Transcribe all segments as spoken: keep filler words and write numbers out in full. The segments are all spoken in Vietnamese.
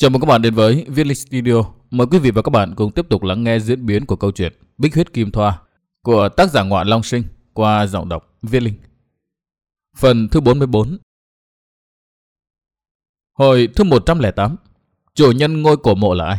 Chào mừng các bạn đến với Viết Linh Studio. Mời quý vị và các bạn cùng tiếp tục lắng nghe diễn biến của câu chuyện Bích Huyết Kim Thoa của tác giả Ngoạn Long Sinh qua giọng đọc Viết Linh. Phần thứ bốn mươi bốn. Hồi thứ một trăm lẻ tám. Chủ nhân ngôi cổ mộ là ai?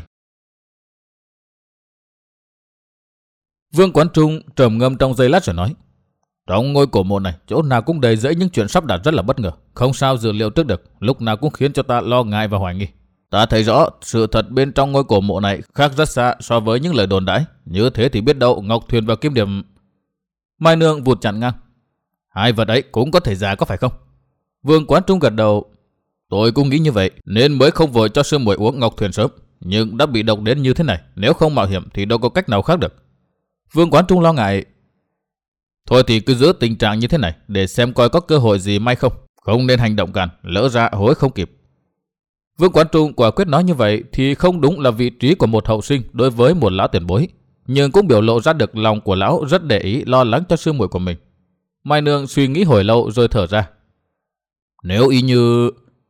Vương Quán Trung trầm ngâm trong giây lát rồi nói: Trong ngôi cổ mộ này, chỗ nào cũng đầy rẫy những chuyện sắp đặt rất là bất ngờ, không sao dự liệu trước được, lúc nào cũng khiến cho ta lo ngại và hoài nghi. Ta thấy rõ sự thật bên trong ngôi cổ mộ này khác rất xa so với những lời đồn đãi. Như thế thì biết đâu Ngọc Thuyền và Kim Điểm... Mai Nương vụt chặn ngang: Hai vật ấy cũng có thể giả có phải không? Vương Quán Trung gật đầu: Tôi cũng nghĩ như vậy nên mới không vội cho sư muội uống Ngọc Thuyền sớm. Nhưng đã bị độc đến như thế này, nếu không mạo hiểm thì đâu có cách nào khác được. Vương Quán Trung lo ngại: Thôi thì cứ giữ tình trạng như thế này để xem coi có cơ hội gì may không. Không nên hành động càn, lỡ ra hối không kịp. Vương Quán Trung quả quyết nói như vậy thì không đúng là vị trí của một hậu sinh đối với một lão tiền bối, nhưng cũng biểu lộ ra được lòng của lão rất để ý lo lắng cho sư muội của mình. Mai Nương suy nghĩ hồi lâu rồi thở ra: Nếu y như...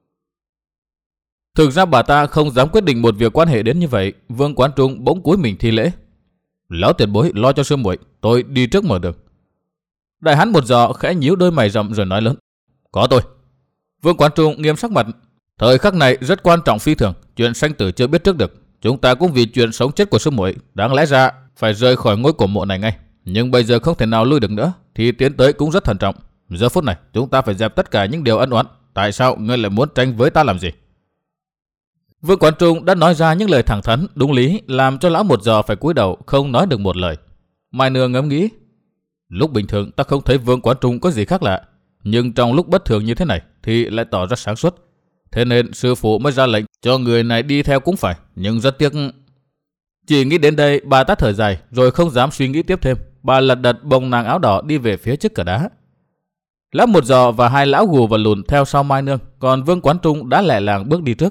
Thực ra bà ta không dám quyết định một việc quan hệ đến như vậy. Vương Quán Trung bỗng cúi mình thi lễ: Lão tiền bối lo cho sư muội, tôi đi trước mở đường. Đại hán một giò khẽ nhíu đôi mày rậm rồi nói lớn: Có tôi. Vương Quán Trung nghiêm sắc mặt: Thời khắc này rất quan trọng phi thường, chuyện sanh tử chưa biết trước được. Chúng ta cũng vì chuyện sống chết của sư muội, đáng lẽ ra phải rời khỏi ngôi cổ mộ này ngay. Nhưng bây giờ không thể nào lui được nữa, thì tiến tới cũng rất thận trọng. Giờ phút này chúng ta phải dẹp tất cả những điều ân oán. Tại sao ngươi lại muốn tranh với ta làm gì? Vương Quán Trung đã nói ra những lời thẳng thắn, đúng lý, làm cho lão một giờ phải cúi đầu không nói được một lời. Mai Nương ngẫm nghĩ: Lúc bình thường ta không thấy Vương Quán Trung có gì khác lạ, nhưng trong lúc bất thường như thế này thì lại tỏ ra sáng suốt. Thế nên sư phụ mới ra lệnh cho người này đi theo cũng phải, nhưng rất tiếc... Chỉ nghĩ đến đây, bà ta thở dài rồi không dám suy nghĩ tiếp thêm. Bà lật đật bồng nàng áo đỏ đi về phía trước cửa đá. Lão một giò và hai lão gù và lùn theo sau Mai Nương, còn Vương Quán Trung đã lẹ làng bước đi trước.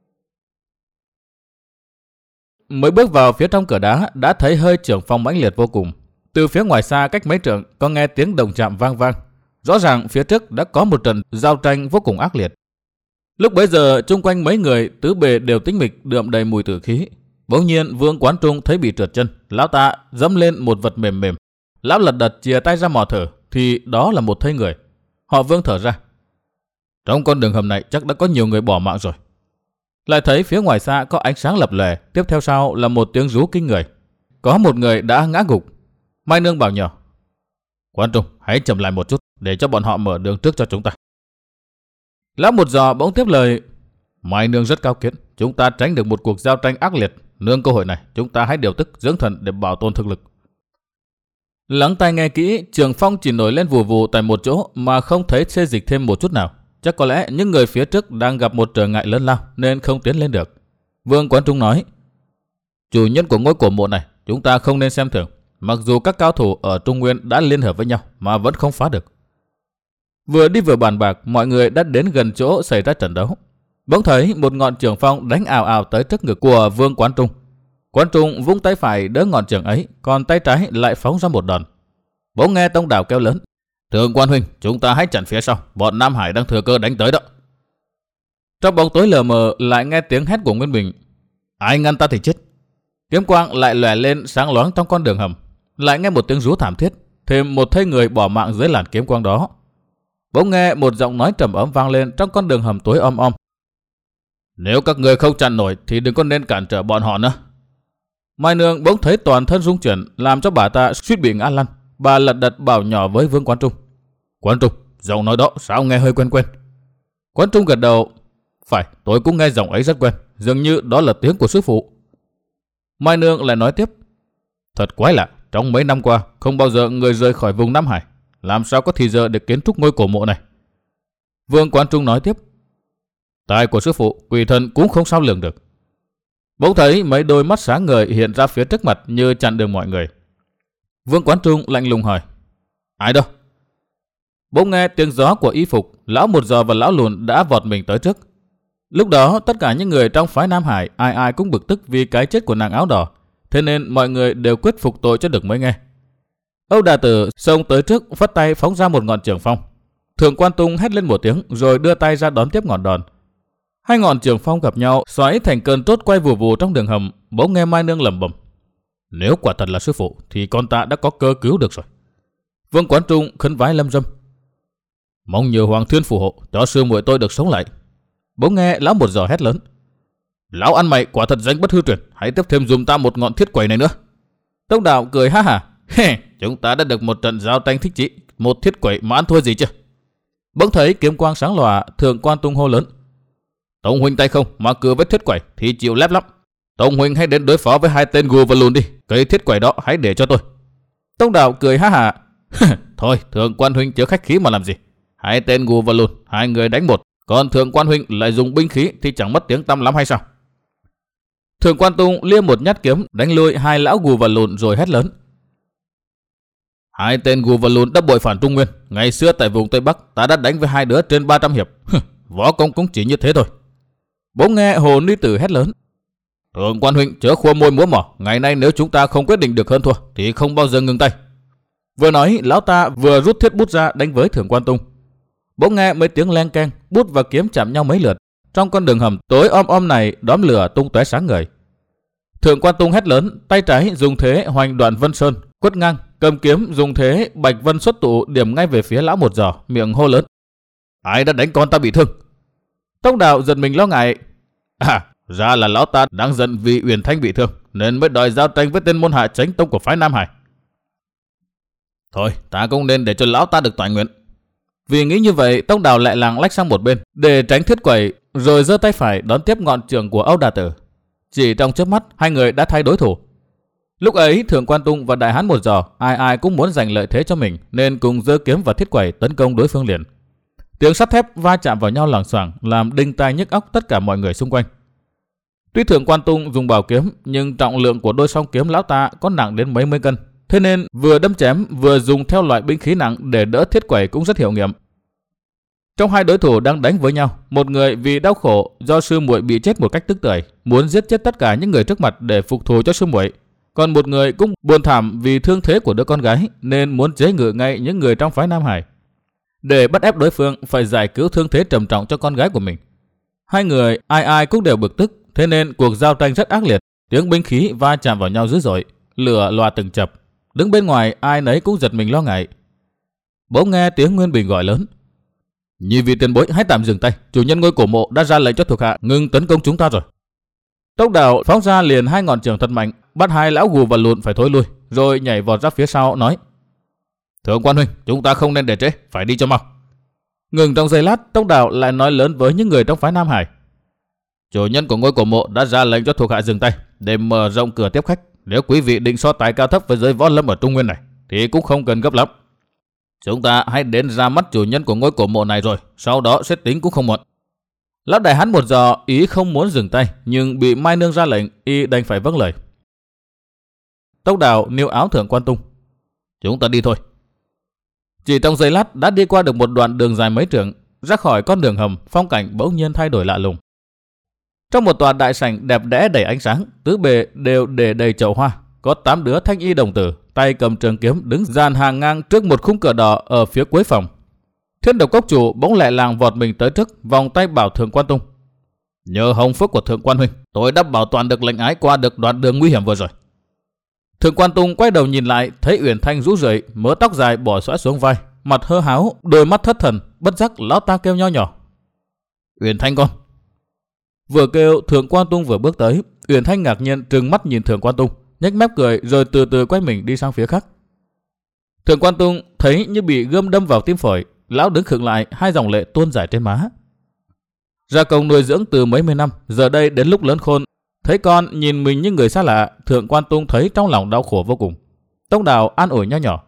Mới bước vào phía trong cửa đá đã thấy hơi trưởng phong mãnh liệt vô cùng. Từ phía ngoài xa cách mấy trượng có nghe tiếng đồng chạm vang vang. Rõ ràng phía trước đã có một trận giao tranh vô cùng ác liệt. Lúc bấy giờ chung quanh mấy người tứ bề đều tĩnh mịch, đượm đầy mùi tử khí. Bỗng nhiên Vương Quán Trung thấy bị trượt chân, lão ta dẫm lên một vật mềm mềm. Lão lật đật chìa tay ra mò thở thì đó là một thây người. Họ Vương thở ra: Trong con đường hầm này chắc đã có nhiều người bỏ mạng rồi. Lại thấy phía ngoài xa có ánh sáng lập lòe, tiếp theo sau là một tiếng rú kinh người. Có một người đã ngã gục. Mai Nương bảo nhỏ: Quán Trung, hãy chậm lại một chút để cho bọn họ mở đường trước cho chúng ta. Lão một giò bỗng tiếp lời: Mai Nương rất cao kiến, chúng ta tránh được một cuộc giao tranh ác liệt. Nương cơ hội này, chúng ta hãy điều tức dưỡng thần để bảo tồn thực lực. Lắng tai nghe kỹ, trường phong chỉ nổi lên vù vù tại một chỗ mà không thấy xê dịch thêm một chút nào. Chắc có lẽ những người phía trước đang gặp một trở ngại lớn lao nên không tiến lên được. Vương Quán Trung nói: Chủ nhân của ngôi cổ mộ này, chúng ta không nên xem thường. Mặc dù các cao thủ ở Trung Nguyên đã liên hợp với nhau mà vẫn không phá được. Vừa đi vừa bàn bạc, mọi người đã đến gần chỗ xảy ra trận đấu. Bỗng thấy một ngọn trường phong đánh ào ào tới trước ngực của Vương Quán Trung. Quán Trung vung tay phải đỡ ngọn trường ấy, còn tay trái lại phóng ra một đòn. Bỗng nghe Tông Đào kêu lớn: Thượng quan huynh, chúng ta hãy chặn phía sau, bọn Nam Hải đang thừa cơ đánh tới đó. Trong bóng tối lờ mờ lại nghe tiếng hét của Nguyên Bình: Ai ngăn ta thì chết. Kiếm quang lại lòe lên sáng loáng trong con đường hầm. Lại nghe một tiếng rú thảm thiết, thêm một thây người bỏ mạng dưới làn kiếm quang đó. Bỗng nghe một giọng nói trầm ấm vang lên trong con đường hầm tối om om: Nếu các người không chặn nổi thì đừng có nên cản trở bọn họ nữa. Mai Nương bỗng thấy toàn thân rung chuyển, làm cho bà ta suýt bị ngã lăn. Bà lật đật bảo nhỏ với Vương Quán Trung: Quán Trung, giọng nói đó sao nghe hơi quen quen. Quán Trung gật đầu: Phải, tôi cũng nghe giọng ấy rất quen, dường như đó là tiếng của sư phụ. Mai Nương lại nói tiếp: Thật quái lạ, trong mấy năm qua không bao giờ người rời khỏi vùng Nam Hải, làm sao có thì giờ để kiến trúc ngôi cổ mộ này. Vương Quán Trung nói tiếp: Tai của sư phụ, quỷ thần cũng không sao lường được. Bỗng thấy mấy đôi mắt sáng ngời hiện ra phía trước mặt như chặn đường mọi người. Vương Quán Trung lạnh lùng hỏi: Ai đâu? Bỗng nghe tiếng gió của y phục, lão một giò và lão lùn đã vọt mình tới trước. Lúc đó tất cả những người trong phái Nam Hải ai ai cũng bực tức vì cái chết của nàng áo đỏ, thế nên mọi người đều quyết phục tội cho được mới nghe. Âu Đà Tử xông tới trước, phất tay phóng ra một ngọn trường phong. Thượng Quan Tung hét lên một tiếng rồi đưa tay ra đón tiếp ngọn đòn. Hai ngọn trường phong gặp nhau, xoáy thành cơn tốt quay vù vù trong đường hầm. Bỗng nghe Mai Nương lẩm bẩm: nếu quả thật là sư phụ thì con ta đã có cơ cứu được rồi. Vương Quán Trung khấn vái lâm dâm: mong nhờ Hoàng Thiên phù hộ cho sư muội tôi được sống lại. Bỗng nghe lão một giò hét lớn: lão ăn mày quả thật danh bất hư truyền, hãy tiếp thêm dùm ta một ngọn thiết quẩy này nữa. Tốc Đạo cười ha hả: chúng ta đã được một trận giao tranh thích chí, một thiết quẩy mà ăn thua gì chưa? Bỗng thấy kiếm quang sáng lòa, Thượng Quan Tung hô lớn: Tông huynh tay không mà cưa với thiết quẩy thì chịu lép lắm. Tông huynh hãy đến đối phó với hai tên gù và lùn đi, cây thiết quẩy đó hãy để cho tôi. Tông Đạo cười ha hả: thôi Thượng Quan huynh chớ khách khí mà làm gì. Hai tên gù và lùn, hai người đánh một, còn Thượng Quan huynh lại dùng binh khí thì chẳng mất tiếng tăm lắm hay sao? Thượng Quan Tung liêm một nhát kiếm đánh lui hai lão gù và lùn rồi hét lớn: hai tên gù và lùn đã bội phản Trung Nguyên. Ngày xưa tại vùng Tây Bắc ta đã đánh với hai đứa trên ba trăm hiệp. Võ công cũng chỉ như thế thôi. Bỗng nghe Hồ Ni Tử hét lớn: Thượng Quan huynh chớ khua môi múa mỏ, ngày nay nếu chúng ta không quyết định được hơn thua thì không bao giờ ngừng tay. Vừa nói lão ta vừa rút thiết bút ra đánh với Thượng Quan Tung. Bỗng nghe mấy tiếng leng keng, bút và kiếm chạm nhau mấy lượt. Trong con đường hầm tối om om này đóm lửa tung tóe sáng ngời. Thượng Quan Tung hét lớn, tay trái dùng thế hoành Đoạn Vân Sơn, quất ngang, cầm kiếm dùng thế Bạch Vân xuất tụ điểm ngay về phía lão một giò, miệng hô lớn: ai đã đánh con ta bị thương? Tông Đạo giật mình lo ngại: à, ra là lão ta đang giận vì Uyển Thanh bị thương nên mới đòi giao tranh với tên môn hạ chánh tông của phái Nam Hải. Thôi, ta cũng nên để cho lão ta được toại nguyện. Vì nghĩ như vậy, Tông Đạo lại làng lách sang một bên để tránh thiết quẩy, rồi giơ tay phải đón tiếp ngọn trường của Âu Đà Tử. Chỉ trong chớp mắt, hai người đã thay đối thủ. Lúc ấy, Thượng Quan Tung và Đại Hán một giò, ai ai cũng muốn giành lợi thế cho mình, nên cùng giơ kiếm và thiết quẩy tấn công đối phương liền. Tiếng sắt thép va chạm vào nhau loảng xoảng, làm đinh tai nhức óc tất cả mọi người xung quanh. Tuy Thượng Quan Tung dùng bảo kiếm, nhưng trọng lượng của đôi song kiếm lão ta có nặng đến mấy mươi cân, thế nên vừa đâm chém vừa dùng theo loại binh khí nặng để đỡ thiết quẩy cũng rất hiệu nghiệm. Trong hai đối thủ đang đánh với nhau, một người vì đau khổ do sư muội bị chết một cách tức tưởi, muốn giết chết tất cả những người trước mặt để phục thù cho sư muội, còn một người cũng buồn thảm vì thương thế của đứa con gái nên muốn chế ngự ngay những người trong phái Nam Hải, để bắt ép đối phương phải giải cứu thương thế trầm trọng cho con gái của mình. Hai người ai ai cũng đều bực tức, thế nên cuộc giao tranh rất ác liệt, tiếng binh khí va chạm vào nhau dữ dội, lửa loà từng chập. Đứng bên ngoài ai nấy cũng giật mình lo ngại. Bỗng nghe tiếng Nguyên Bình gọi lớn: Nhị vị tiền bối hãy tạm dừng tay, chủ nhân ngôi cổ mộ đã ra lệnh cho thuộc hạ ngừng tấn công chúng ta rồi. Tốc Đạo phóng ra liền hai ngọn trường thật mạnh, bắt hai lão gù và lùn phải thối lui, rồi nhảy vọt ra phía sau nói: Thượng Quan huynh, chúng ta không nên để trễ, phải đi cho mau. Ngừng trong giây lát, Tốc Đạo lại nói lớn với những người trong phái Nam Hải: chủ nhân của ngôi cổ mộ đã ra lệnh cho thuộc hạ dừng tay để mở rộng cửa tiếp khách. Nếu quý vị định so tài cao thấp với giới võ lâm ở Trung Nguyên này thì cũng không cần gấp lắm. Chúng ta hãy đến ra mắt chủ nhân của ngôi cổ mộ này rồi sau đó sẽ tính cũng không muộn. Lão Đại Hán một giò ý không muốn dừng tay, nhưng bị Mai Nương ra lệnh, y đành phải vâng lời. Tốc Đạo níu áo Thượng Quan Tung: chúng ta đi thôi. Chỉ trong giây lát đã đi qua được một đoạn đường dài mấy trượng. Ra khỏi con đường hầm, phong cảnh bỗng nhiên thay đổi lạ lùng. Trong một tòa đại sảnh đẹp đẽ đầy ánh sáng, tứ bề đều để đầy chậu hoa, có tám đứa thanh y đồng tử, tay cầm trường kiếm đứng dàn hàng ngang trước một khung cửa đỏ ở phía cuối phòng. Thiên Độc Cốc chủ bỗng lẹ làng vọt mình tới trước, vòng tay bảo Thượng Quan Tung: nhờ hồng phúc của Thượng Quan huynh, tôi đã bảo toàn được lệnh ái qua được đoạn đường nguy hiểm vừa rồi. Thượng Quan Tung quay đầu nhìn lại, thấy Uyển Thanh rũ rượi, mớ tóc dài bỏ xõa xuống vai, mặt hơ háo, đôi mắt thất thần. Bất giác lão ta kêu nho nhỏ: Uyển Thanh con. Vừa kêu, Thượng Quan Tung vừa bước tới. Uyển Thanh ngạc nhiên trừng mắt nhìn Thượng Quan Tung, nhếch mép cười rồi từ từ quay mình đi sang phía khác. Thượng Quan Tung thấy như bị gươm đâm vào tim phổi, lão đứng khựng lại, hai dòng lệ tuôn rải trên má. Ra công nuôi dưỡng từ mấy mươi năm, giờ đây đến lúc lớn khôn, thấy con nhìn mình như người xa lạ, Thượng Quan Tung thấy trong lòng đau khổ vô cùng. Tốc Đạo an ủi nho nhỏ: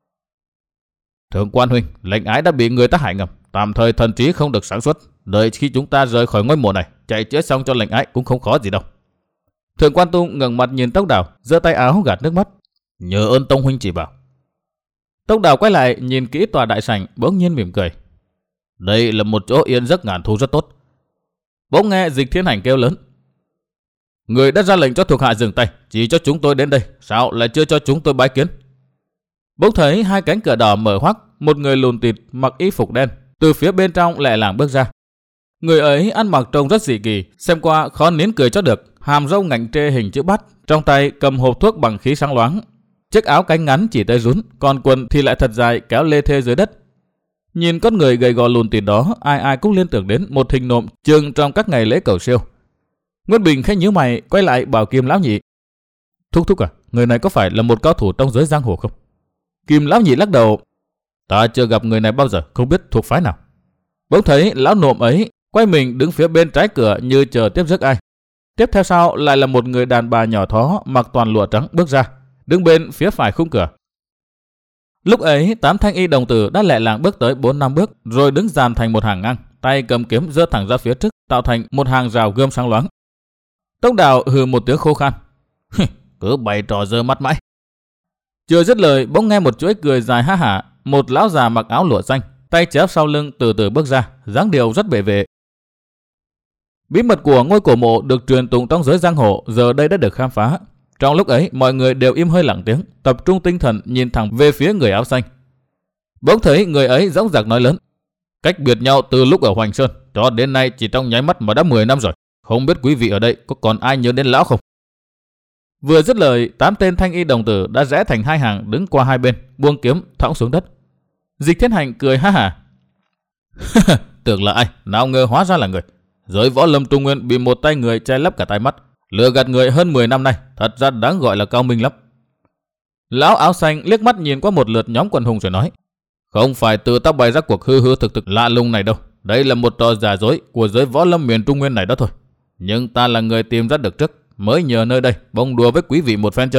Thượng Quan huynh, lệnh ái đã bị người ta hại ngầm, tạm thời thần trí không được sáng suốt, đợi khi chúng ta rời khỏi ngôi mộ này, chạy chữa xong cho lệnh ái cũng không khó gì đâu. Thượng Quan Tung ngẩng mặt nhìn Tốc Đạo, giơ tay áo gạt nước mắt: nhờ ơn Tông huynh chỉ bảo. Tốc Đạo quay lại nhìn kỹ tòa đại sảnh, bỗng nhiên mỉm cười: đây là một chỗ yên giấc ngàn thu rất tốt. Bỗng nghe Dịch Thiên Hành kêu lớn: người đã ra lệnh cho thuộc hạ dừng tay, chỉ cho chúng tôi đến đây, sao lại chưa cho chúng tôi bái kiến? Bỗng thấy hai cánh cửa đỏ mở hoắc, một người lùn tịt mặc y phục đen từ phía bên trong lẹ làng bước ra. Người ấy ăn mặc trông rất dị kỳ, xem qua khó nín cười cho được, hàm râu ngạnh trê hình chữ bát, trong tay cầm hộp thuốc bằng khí sáng loáng. Chiếc áo cánh ngắn chỉ tới rún, còn quần thì lại thật dài kéo lê thê dưới đất. Nhìn con người gầy gò lùn tịt đó, ai ai cũng liên tưởng đến một hình nộm chừng trong các ngày lễ cầu siêu. Nguyễn Bình khẽ nhíu mày, quay lại bảo Kim lão nhị: "Thúc thúc à, người này có phải là một cao thủ trong giới giang hồ không?" Kim lão nhị lắc đầu: "Ta chưa gặp người này bao giờ, không biết thuộc phái nào." Bỗng thấy lão nộm ấy quay mình đứng phía bên trái cửa như chờ tiếp rước ai. Tiếp theo sau lại là một người đàn bà nhỏ thó mặc toàn lụa trắng bước ra, đứng bên phía phải khung cửa. Lúc ấy tám thanh y đồng tử đã lẹ làng bước tới bốn năm bước, rồi đứng dàn thành một hàng ngang, tay cầm kiếm giơ thẳng ra phía trước, tạo thành một hàng rào gươm sáng loáng. Tông Đào hừ một tiếng khô khan: "Cứ bày trò dơ mắt mãi." Chưa dứt lời, bỗng nghe một chuỗi cười dài ha hả. Một lão già mặc áo lụa xanh, tay chéo sau lưng từ từ bước ra, dáng điệu rất bề vệ. Bí mật của ngôi cổ mộ được truyền tụng trong giới giang hồ giờ đây đã được khám phá. Trong lúc ấy, mọi người đều im hơi lặng tiếng, tập trung tinh thần nhìn thẳng về phía người áo xanh. Bỗng thấy người ấy dõng dạc nói lớn: "Cách biệt nhau từ lúc ở Hoành Sơn cho đến nay chỉ trong nháy mắt mà đã mười năm rồi. Không biết quý vị ở đây có còn ai nhớ đến lão không?" Vừa dứt lời, tám tên thanh y đồng tử đã rẽ thành hai hàng đứng qua hai bên, buông kiếm thõng xuống đất. Dịch Thiên Hành cười ha hả: "Tưởng là ai, nào ngờ hóa ra là người. Giới võ lâm Trung Nguyên bị một tay người che lấp cả tai mắt, lừa gạt người hơn mười năm nay, thật ra đáng gọi là cao minh lắm." Lão áo xanh liếc mắt nhìn qua một lượt nhóm quần hùng rồi nói: "Không phải tự ta bày ra cuộc hư hư thực thực lạ lùng này đâu. Đây là một trò giả dối của giới võ lâm miền Trung Nguyên này đó thôi. Nhưng ta là người tìm ra được trước, mới nhờ nơi đây bông đùa với quý vị một phen chơi."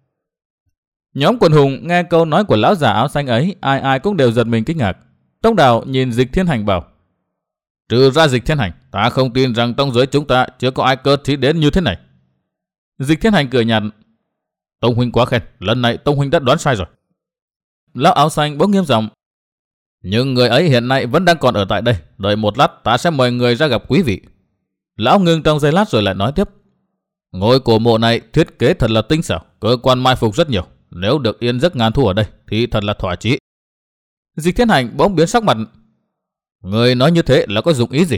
Nhóm quần hùng nghe câu nói của lão già áo xanh ấy, ai ai cũng đều giật mình kinh ngạc. Tông Đào nhìn Dịch Thiên Hành bảo: "Trừ ra Dịch Thiên Hành, ta không tin rằng trong giới chúng ta chưa có ai cơ trí đến như thế này." Dịch Thiên Hành cười nhạt: "Tông huynh quá khen, lần này Tông huynh đã đoán sai rồi." Lão áo xanh bỗng nghiêm giọng: "Nhưng người ấy hiện nay vẫn đang còn ở tại đây, đợi một lát ta sẽ mời người ra gặp quý vị." Lão ngưng trong giây lát rồi lại nói tiếp: "Ngôi cổ mộ này thiết kế thật là tinh xảo, cơ quan mai phục rất nhiều. Nếu được yên giấc ngàn thu ở đây thì thật là thỏa chí." Dịch Thiên Hành bỗng biến sắc mặt: "Người nói như thế là có dụng ý gì?"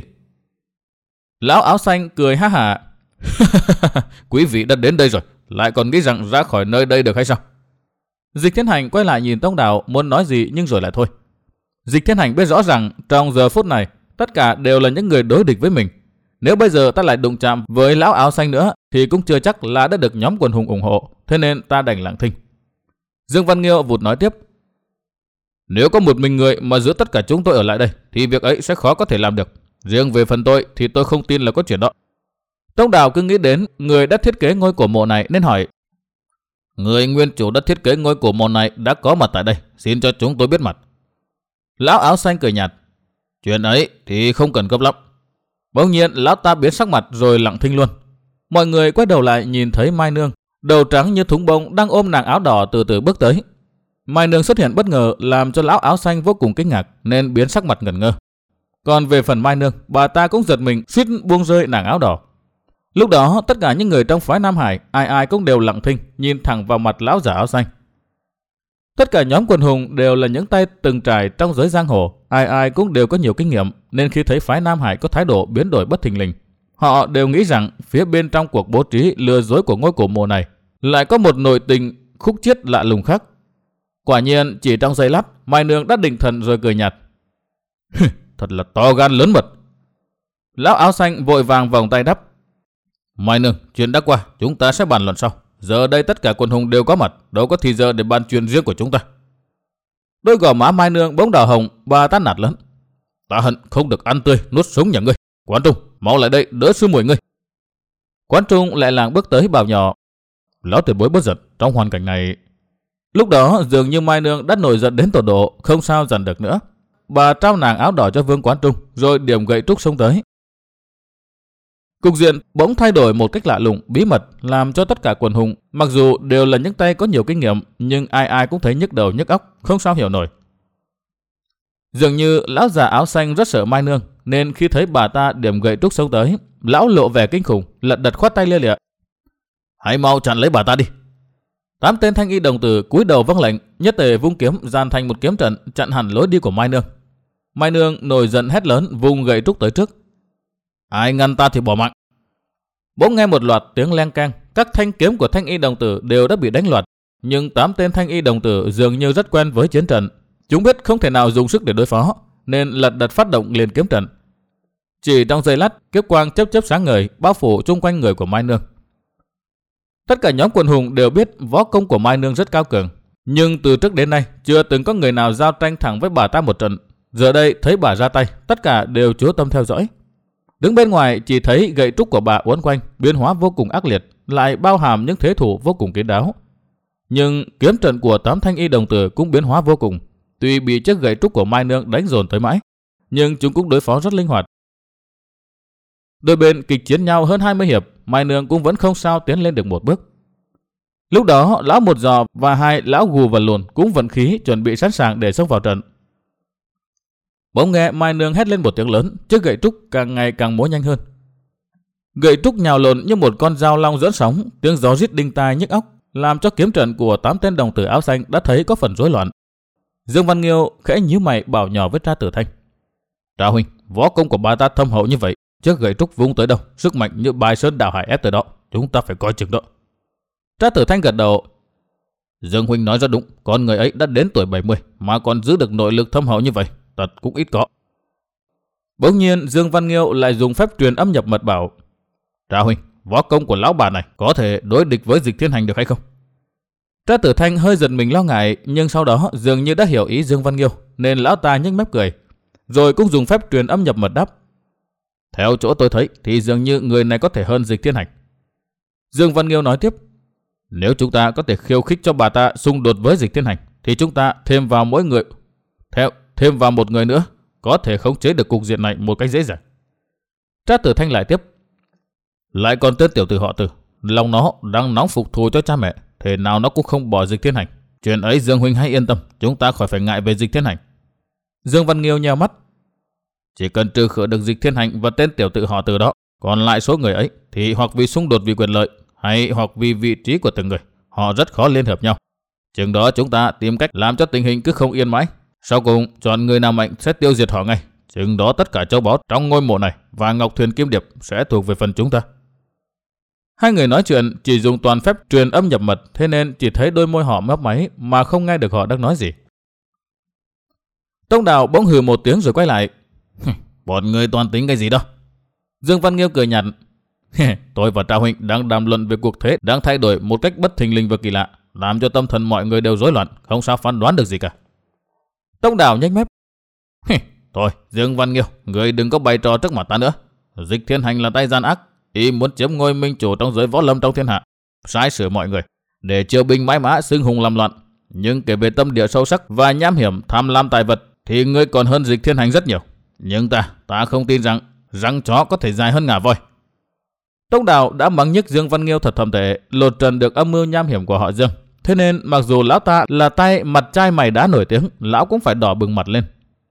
Lão áo xanh cười ha hả: "Quý vị đã đến đây rồi, lại còn nghĩ rằng ra khỏi nơi đây được hay sao?" Dịch Thiên Hành quay lại nhìn Tông Đào muốn nói gì nhưng rồi lại thôi. Dịch Thiên Hành biết rõ rằng trong giờ phút này tất cả đều là những người đối địch với mình. Nếu bây giờ ta lại đụng chạm với lão áo xanh nữa thì cũng chưa chắc là đã được nhóm quần hùng ủng hộ, thế nên ta đành lặng thinh. Dương Văn Nghiêu vụt nói tiếp: "Nếu có một mình người mà giữ tất cả chúng tôi ở lại đây thì việc ấy sẽ khó có thể làm được. Riêng về phần tôi thì tôi không tin là có chuyện đó." Tông Đào cứ nghĩ đến người đã thiết kế ngôi cổ mộ này nên hỏi: "Người nguyên chủ đã thiết kế ngôi cổ mộ này đã có mặt tại đây, xin cho chúng tôi biết mặt." Lão áo xanh cười nhạt: "Chuyện ấy thì không cần gấp lắm." Bỗng nhiên lão ta biến sắc mặt rồi lặng thinh luôn. Mọi người quay đầu lại nhìn thấy Mai Nương, đầu trắng như thúng bông, đang ôm nàng áo đỏ từ từ bước tới. Mai Nương xuất hiện bất ngờ làm cho lão áo xanh vô cùng kinh ngạc nên biến sắc mặt ngẩn ngơ. Còn về phần Mai Nương, bà ta cũng giật mình suýt buông rơi nàng áo đỏ. Lúc đó tất cả những người trong phái Nam Hải ai ai cũng đều lặng thinh nhìn thẳng vào mặt lão giả áo xanh. Tất cả nhóm quần hùng đều là những tay từng trải trong giới giang hồ, ai ai cũng đều có nhiều kinh nghiệm, nên khi thấy phái Nam Hải có thái độ biến đổi bất thình lình, họ đều nghĩ rằng phía bên trong cuộc bố trí lừa dối của ngôi cổ mộ này lại có một nội tình khúc chiết lạ lùng khác. Quả nhiên chỉ trong giây lát, Mai Nương đã định thần rồi cười nhạt: "Thật là to gan lớn mật." Lão áo xanh vội vàng vòng tay đáp: "Mai Nương, chuyện đã qua, chúng ta sẽ bàn luận sau. Giờ đây tất cả quần hùng đều có mặt, đâu có thì giờ để bàn chuyện riêng của chúng ta." Đôi gò má Mai Nương bỗng đỏ hồng, bà ta nạt lớn: "Ta hận không được ăn tươi nuốt sống nhà ngươi. Quán Trung, mau lại đây đỡ sư muội ngươi." Quán Trung lại làng bước tới bảo nhỏ: "Lão tiền bối bất giận, trong hoàn cảnh này." Lúc đó dường như Mai Nương đã nổi giận đến tột độ, không sao dằn được nữa. Bà trao nàng áo đỏ cho Vương Quán Trung, rồi điểm gậy trúc xông tới. Cục diện bỗng thay đổi một cách lạ lùng, bí mật, làm cho tất cả quần hùng, mặc dù đều là những tay có nhiều kinh nghiệm, nhưng ai ai cũng thấy nhức đầu nhức óc, không sao hiểu nổi. Dường như lão già áo xanh rất sợ Mai Nương, nên khi thấy bà ta điểm gậy trúc xông tới, lão lộ vẻ kinh khủng, lật đật khoát tay lia lịa: "Hãy mau chặn lấy bà ta đi." Tám tên thanh y đồng tử cúi đầu vâng lệnh, nhất tề vung kiếm dàn thành một kiếm trận chặn hẳn lối đi của Mai Nương. Mai Nương nổi giận hét lớn, vung gậy trúc tới trước. ai ngăn ta thì bỏ mạng. Bỗng nghe một loạt tiếng leng keng, các thanh kiếm của thanh y đồng tử đều đã bị đánh loạt, nhưng tám tên thanh y đồng tử dường như rất quen với chiến trận. Chúng biết không thể nào dùng sức để đối phó, nên lật đật phát động liền kiếm trận. Chỉ trong giây lát, kiếp quang chớp chớp sáng ngời bao phủ chung quanh người của Mai Nương. Tất cả nhóm quần hùng đều biết võ công của Mai Nương rất cao cường, nhưng từ trước đến nay chưa từng có người nào giao tranh thẳng với bà ta một trận. Giờ đây thấy bà ra tay, tất cả đều chú tâm theo dõi. Đứng bên ngoài chỉ thấy gậy trúc của bà uốn quanh, biến hóa vô cùng ác liệt, lại bao hàm những thế thủ vô cùng kín đáo. Nhưng kiếm trận của tám thanh y đồng tử cũng biến hóa vô cùng. Tuy bị chiếc gậy trúc của Mai Nương đánh dồn tới mãi, nhưng chúng cũng đối phó rất linh hoạt. Đôi bên kịch chiến nhau hơn hai mươi hiệp, Mai Nương cũng vẫn không sao tiến lên được một bước. Lúc đó, lão Một Giò và hai lão Gù và Lùn cũng vận khí chuẩn bị sẵn sàng để xông vào trận. Bỗng nghe Mai Nương hét lên một tiếng lớn, chiếc gậy trúc càng ngày càng múa nhanh hơn. Gậy trúc nhào lộn như một con dao long dẫn sóng, tiếng gió rít đinh tai nhức óc, làm cho kiếm trận của tám tên đồng tử áo xanh đã thấy có phần rối loạn. Dương Văn Nghiêu khẽ nhíu mày bảo nhỏ với Tra Tử Thanh: "Tra huynh, võ công của bà ta thâm hậu như vậy, chiếc gậy trúc vung tới đâu, sức mạnh như bài sơn đảo hải ép tới đó, chúng ta phải coi chừng đó." Tra Tử Thanh gật đầu: "Dương huynh nói rất đúng, con người ấy đã đến tuổi bảy mươi mà còn giữ được nội lực thâm hậu như vậy, thật cũng ít có." Bỗng nhiên Dương Văn Nghiêu lại dùng phép truyền âm nhập mật bảo: "Tra huynh, võ công của lão bà này có thể đối địch với Dịch Thiên Hành được hay không?" Tra Tử Thanh hơi giật mình lo ngại, nhưng sau đó dường như đã hiểu ý Dương Văn Nghiêu, nên lão ta nhếch mép cười, rồi cũng dùng phép truyền âm nhập mật đáp: "Theo chỗ tôi thấy thì dường như người này có thể hơn Dịch Thiên Hành." Dương Văn Nghiêu nói tiếp: "Nếu chúng ta có thể khiêu khích cho bà ta xung đột với Dịch Thiên Hành, thì chúng ta thêm vào mỗi người, theo thêm vào một người nữa, có thể khống chế được cục diện này một cách dễ dàng." Tra Tử Thanh lại tiếp: "Lại còn tên tiểu tử họ Từ, lòng nó đang nóng phục thù cho cha mẹ, thế nào nó cũng không bỏ Dịch Thiên Hành. Chuyện ấy Dương huynh hãy yên tâm, chúng ta khỏi phải ngại về Dịch Thiên Hành." Dương Văn Nghiêu nheo mắt: "Chỉ cần trừ khử được Dịch Thiên Hành và tên tiểu tử họ Từ đó, còn lại số người ấy thì hoặc vì xung đột vì quyền lợi, hay hoặc vì vị trí của từng người, họ rất khó liên hợp nhau. Chừng đó chúng ta tìm cách làm cho tình hình cứ không yên mãi, sau cùng chọn người nào mạnh sẽ tiêu diệt họ ngay. Chừng đó tất cả châu báu trong ngôi mộ này và ngọc thuyền kim điệp sẽ thuộc về phần chúng ta." Hai người nói chuyện chỉ dùng toàn phép truyền âm nhập mật, thế nên chỉ thấy đôi môi họ mấp máy mà không nghe được họ đang nói gì. Tông Đào bỗng hừ một tiếng rồi quay lại: "Bọn người toàn tính cái gì đó?" Dương Văn Nghiêu cười nhạt: "Tôi và Tra huynh đang đàm luận về cuộc thế đang thay đổi một cách bất thình lình và kỳ lạ, làm cho tâm thần mọi người đều rối loạn, không sao phán đoán được gì cả." Tông Đào nhếch mép: "Thôi, Dương Văn Nghiêu, người đừng có bày trò trước mặt ta nữa. Dịch Thiên Hành là tay gian ác, y muốn chiếm ngôi minh chủ trong giới võ lâm trong thiên hạ, sai sử mọi người để triều binh mãi mã xưng hùng làm loạn. Nhưng kể về tâm địa sâu sắc và nham hiểm tham lam tài vật thì ngươi còn hơn Dịch Thiên Hành rất nhiều. Nhưng ta, ta không tin rằng răng chó có thể dài hơn ngà voi." Tông Đào đã mắng nhức Dương Văn Nghiêu thật thậm tệ, lột trần được âm mưu nham hiểm của họ Dương. Thế nên mặc dù lão ta là tay mặt trai mày đá nổi tiếng, lão cũng phải đỏ bừng mặt lên.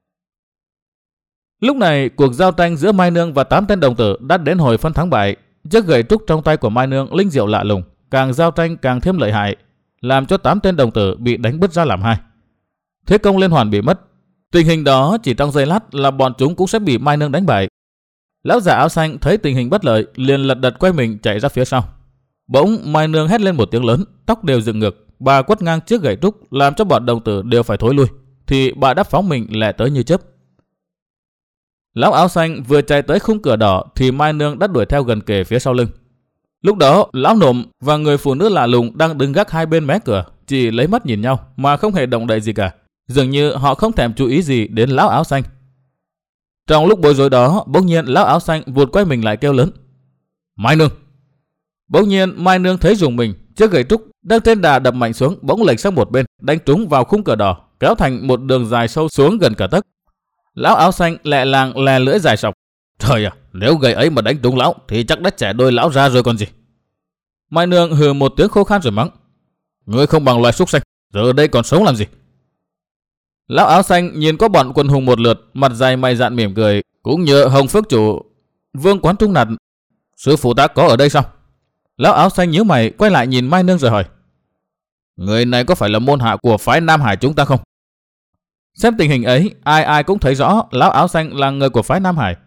Lúc này cuộc giao tranh giữa Mai Nương và tám tên đồng tử đã đến hồi phân thắng bại. Chiếc gậy trúc trong tay của Mai Nương linh diệu lạ lùng, càng giao tranh càng thêm lợi hại, làm cho tám tên đồng tử bị đánh bứt ra làm hai. Thế công liên hoàn bị mất. Tình hình đó chỉ trong giây lát là bọn chúng cũng sẽ bị Mai Nương đánh bại. Lão già áo xanh thấy tình hình bất lợi, liền lật đật quay mình chạy ra phía sau. Bỗng Mai Nương hét lên một tiếng lớn, tóc đều dựng ngược, bà quất ngang chiếc gậy trúc làm cho bọn đồng tử đều phải thối lui, thì bà đã phóng mình lẹ tới như chớp. Lão áo xanh vừa chạy tới khung cửa đỏ thì Mai Nương đã đuổi theo gần kề phía sau lưng. Lúc đó lão nộm và người phụ nữ lạ lùng đang đứng gác hai bên mé cửa, chỉ lấy mắt nhìn nhau mà không hề động đậy gì cả, dường như họ không thèm chú ý gì đến lão áo xanh. Trong lúc bối rối đó, bỗng nhiên lão áo xanh vụt quay mình lại kêu lớn: "Mai Nương!" Bỗng nhiên Mai Nương thấy rùng mình, chiếc gậy trúc đang trên đà đập mạnh xuống bỗng lệch sang một bên, đánh trúng vào khung cửa đỏ, kéo thành một đường dài sâu xuống gần cả tấc. Lão áo xanh lẹ làng lè lưỡi dài sọc: "Trời à, nếu gậy ấy mà đánh trúng lão thì chắc đã chẻ đôi lão ra rồi còn gì." Mai Nương hừ một tiếng khô khan rồi mắng: "Ngươi không bằng loài súc sinh, giờ đây còn sống làm gì?" Lão áo xanh nhìn có bọn quần hùng một lượt, mặt dày mày dạn mỉm cười, cũng nhờ Hồng Phước chủ Vương Quán Trung nạt: "Sư phụ ta có ở đây sao?" Lão áo xanh nhíu mày quay lại nhìn Mai Nương rồi hỏi: "Người này có phải là môn hạ của phái Nam Hải chúng ta không?" Xem tình hình ấy, ai ai cũng thấy rõ lão áo xanh là người của phái Nam Hải.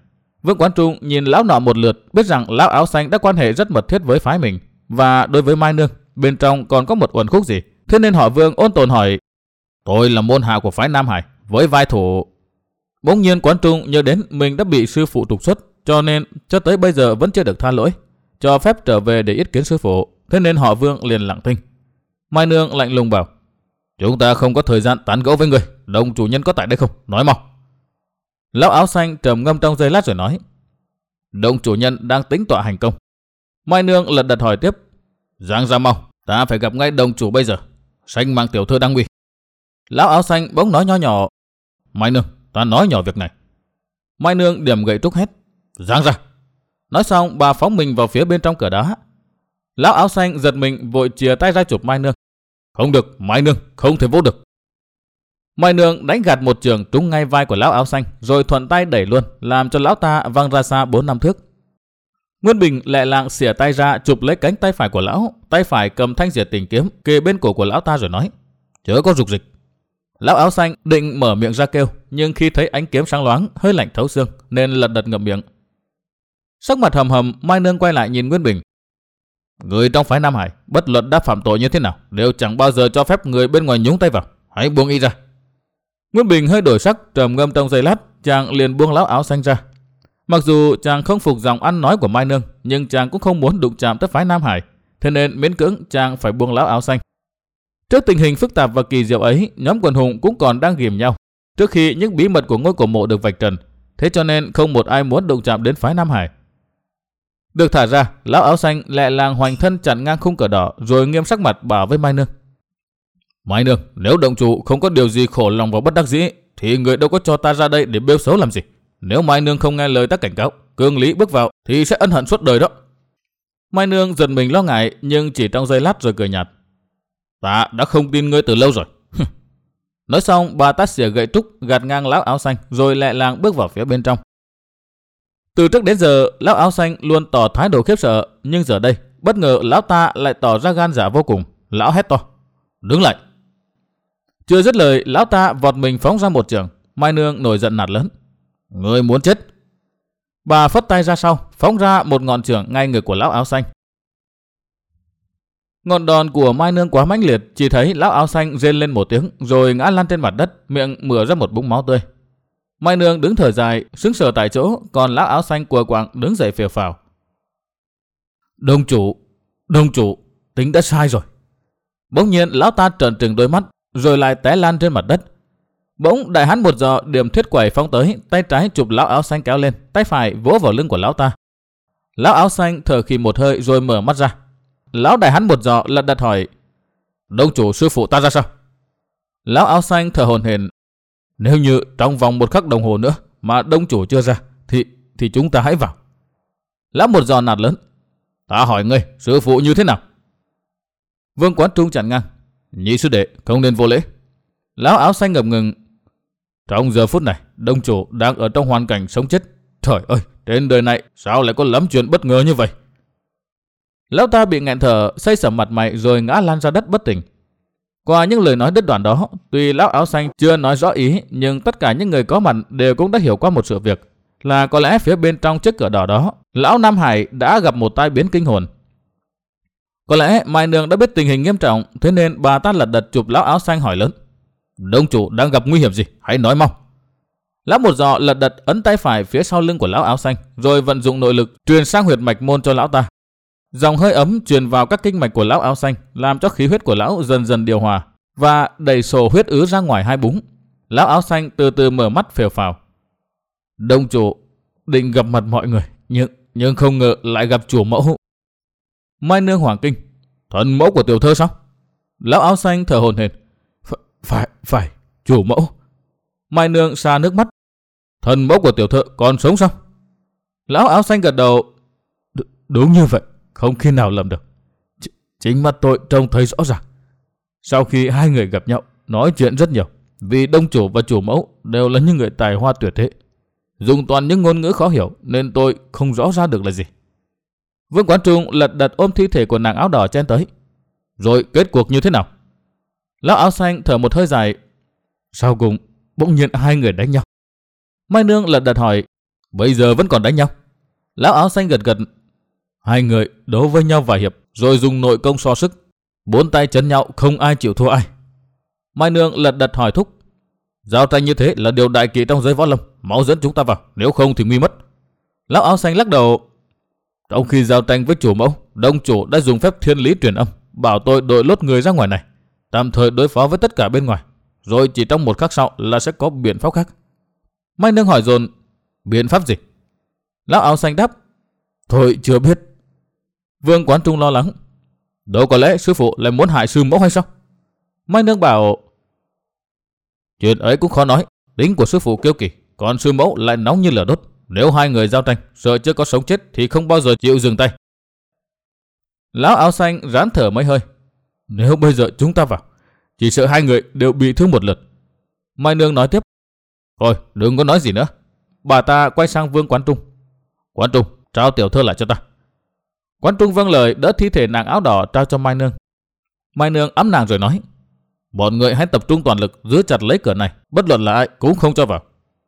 Vương Quán Trung nhìn lão nọ một lượt, biết rằng lão áo xanh đã quan hệ rất mật thiết với phái mình, và đối với Mai Nương, bên trong còn có một uẩn khúc gì. Thế nên họ Vương ôn tồn hỏi: tôi là môn hạ của phái Nam Hải, với vai thủ. Bỗng nhiên Quán Trung nhớ đến mình đã bị sư phụ trục xuất, cho nên cho tới bây giờ vẫn chưa được tha lỗi, cho phép trở về để yết kiến sư phụ. Thế nên họ Vương liền lặng thinh. Mai Nương lạnh lùng bảo: chúng ta không có thời gian tán gẫu với người, đồng chủ nhân có tại đây không? Nói mau. Lão áo xanh trầm ngâm trong giây lát rồi nói: đồng chủ nhân đang tính tọa hành công. Mai Nương lật đật hỏi tiếp: giang ra mau, ta phải gặp ngay đồng chủ bây giờ, sanh mạng tiểu thư đang nguy. Lão áo xanh bỗng nói nho nhỏ: Mai Nương, ta nói nhỏ việc này. Mai Nương điểm gậy trúc hét: giang ra. Nói xong bà phóng mình vào phía bên trong cửa đá. Lão áo xanh giật mình vội chìa tay ra chụp Mai Nương. Không được, Mai Nương, không thể vô được. Mai Nương đánh gạt một trường trúng ngay vai của lão áo xanh, rồi thuận tay đẩy luôn, làm cho lão ta văng ra xa bốn năm thước. Nguyên Bình lẹ lạng xỉa tay ra chụp lấy cánh tay phải của lão, tay phải cầm thanh diệt tình kiếm kề bên cổ của lão ta rồi nói: chớ có rục dịch. Lão áo xanh định mở miệng ra kêu, nhưng khi thấy ánh kiếm sáng loáng, hơi lạnh thấu xương, nên lật đật ngậm miệng. Sắc mặt hầm hầm, Mai Nương quay lại nhìn Nguyên Bình: người trong phái Nam Hải, bất luận đã phạm tội như thế nào, đều chẳng bao giờ cho phép người bên ngoài nhúng tay vào. Hãy buông y ra. Nguyên Bình hơi đổi sắc, trầm ngâm trong giây lát, chàng liền buông lão áo xanh ra. Mặc dù chàng không phục giọng ăn nói của Mai Nương, nhưng chàng cũng không muốn đụng chạm tới phái Nam Hải, thế nên miễn cưỡng chàng phải buông lão áo xanh. Trước tình hình phức tạp và kỳ diệu ấy, nhóm quần hùng cũng còn đang ghìm nhau. Trước khi những bí mật của ngôi cổ mộ được vạch trần, thế cho nên không một ai muốn đụng chạm đến phái Nam Hải. Được thả ra, lão áo xanh lẹ làng hoành thân chặn ngang khung cờ đỏ, rồi nghiêm sắc mặt bảo với Mai Nương: Mai Nương, nếu động chủ không có điều gì khổ lòng và bất đắc dĩ, thì người đâu có cho ta ra đây để bêu xấu làm gì. Nếu Mai Nương không nghe lời ta cảnh cáo, cương lý bước vào thì sẽ ân hận suốt đời đó. Mai Nương giật mình lo ngại, nhưng chỉ trong giây lát rồi cười nhạt: ta đã không tin ngươi từ lâu rồi. Nói xong bà ta xỉa gậy trúc gạt ngang lão áo xanh, rồi lẹ làng bước vào phía bên trong. Từ trước đến giờ lão áo xanh luôn tỏ thái độ khiếp sợ, nhưng giờ đây bất ngờ lão ta lại tỏ ra gan dạ vô cùng. Lão hét to: đứng lại. Chưa dứt lời, lão ta vọt mình phóng ra một trường. Mai Nương nổi giận nạt lớn: ngươi muốn chết. Bà phất tay ra sau, phóng ra một ngọn trường ngay ngực của lão áo xanh. Ngọn đòn của Mai Nương quá mãnh liệt, chỉ thấy lão áo xanh rên lên một tiếng, rồi ngã lăn trên mặt đất, miệng mửa ra một búng máu tươi. Mai Nương đứng thở dài, sững sờ tại chỗ, còn lão áo xanh quờ quạng đứng dậy phều phào: Đông chủ, đông chủ, tính đã sai rồi. Bỗng nhiên lão ta trợn trừng đôi mắt, rồi lại té lăn trên mặt đất. Bỗng đại hán một giò điểm thiết quẩy phóng tới, tay trái chụp lão áo xanh kéo lên, tay phải vỗ vào lưng của lão ta. Lão áo xanh thở khì một hơi rồi mở mắt ra. Lão đại hán một giò lật đật hỏi: đông chủ sư phụ ta ra sao? Lão áo xanh thở hổn hển: nếu như trong vòng một khắc đồng hồ nữa mà đông chủ chưa ra, thì thì chúng ta hãy vào. Lão một giò nạt lớn: ta hỏi ngươi, sư phụ như thế nào? Vương Quán Trung chặn ngang: nhị sư đệ không nên vô lễ. Lão áo xanh ngập ngừng: trong giờ phút này, đông chủ đang ở trong hoàn cảnh sống chết. Trời ơi, trên đời này sao lại có lắm chuyện bất ngờ như vậy? Lão ta bị nghẹn thở, xây sẩm mặt mày rồi ngã lăn ra đất bất tỉnh. Qua những lời nói đứt đoạn đó, tuy lão áo xanh chưa nói rõ ý, nhưng tất cả những người có mặt đều cũng đã hiểu qua một sự việc, là có lẽ phía bên trong chiếc cửa đỏ đó, lão Nam Hải đã gặp một tai biến kinh hồn. Có lẽ Mai Nương đã biết tình hình nghiêm trọng, thế nên bà ta lật đật chụp lão áo xanh hỏi lớn: đông chủ đang gặp nguy hiểm gì? Hãy nói mau. Lão một giò lật đật ấn tay phải phía sau lưng của lão áo xanh, rồi vận dụng nội lực truyền sang huyệt mạch môn cho lão ta. Dòng hơi ấm truyền vào các kinh mạch của lão áo xanh, làm cho khí huyết của lão dần dần điều hòa và đẩy sổ huyết ứ ra ngoài hai búng. Lão áo xanh từ từ mở mắt phều phào: đông chủ định gặp mặt mọi người, nhưng nhưng không ngờ lại gặp chủ mẫu. Mai Nương hoàng kinh: thần mẫu của tiểu thơ sao? Lão áo xanh thở hổn hển: phải phải chủ mẫu. Mai Nương xa nước mắt: thần mẫu của tiểu thơ còn sống sao? Lão áo xanh gật đầu: D- đúng như vậy, không khi nào lầm được. Ch- chính mắt tôi trông thấy rõ ràng. Sau khi hai người gặp nhau, nói chuyện rất nhiều, vì đông chủ và chủ mẫu đều là những người tài hoa tuyệt thế, dùng toàn những ngôn ngữ khó hiểu nên tôi không rõ ra được là gì. Vương Quán Trung lật đật ôm thi thể của nàng áo đỏ chen tới: rồi kết cuộc như thế nào? Lão áo xanh thở một hơi dài: sau cùng bỗng nhiên hai người đánh nhau. Mai Nương lật đật hỏi: Bây giờ vẫn còn đánh nhau? Lão áo xanh gật gật. Hai người đấu với nhau vài hiệp rồi dùng nội công so sức. Bốn tay chấn nhau không ai chịu thua ai. Mai Nương lật đật hỏi thúc. Giao tranh như thế là điều đại kỵ trong giới võ lâm, máu dẫn chúng ta vào, nếu không thì nguy mất. Lão áo xanh lắc đầu. Trong khi giao tranh với chủ mẫu, đông chủ đã dùng phép thiên lý truyền âm, bảo tôi đội lốt người ra ngoài này, tạm thời đối phó với tất cả bên ngoài, rồi chỉ trong một khắc sau là sẽ có biện pháp khác. Mai Nương hỏi dồn. Biện pháp gì? Lão áo xanh đáp. Thôi chưa biết. Vương Quán Trung lo lắng. Đâu có lẽ sư phụ lại muốn hại sư mẫu hay sao? Mai Nương bảo. Chuyện ấy cũng khó nói. Tính của sư phụ kiêu kỳ, còn sư mẫu lại nóng như lửa đốt. Nếu hai người giao tranh, sợ chưa có sống chết thì không bao giờ chịu dừng tay. Lão áo xanh rán thở mấy hơi. Nếu bây giờ chúng ta vào, chỉ sợ hai người đều bị thương một lượt. Mai Nương nói tiếp. Thôi đừng có nói gì nữa. Bà ta quay sang Vương Quán Trung. Quán Trung, trao tiểu thơ lại cho ta. Quán Trung vâng lời, đỡ thi thể nàng áo đỏ trao cho Mai Nương. Mai Nương ấm nàng rồi nói. Bọn người hãy tập trung toàn lực giữ chặt lấy cửa này, bất luận là ai cũng không cho vào.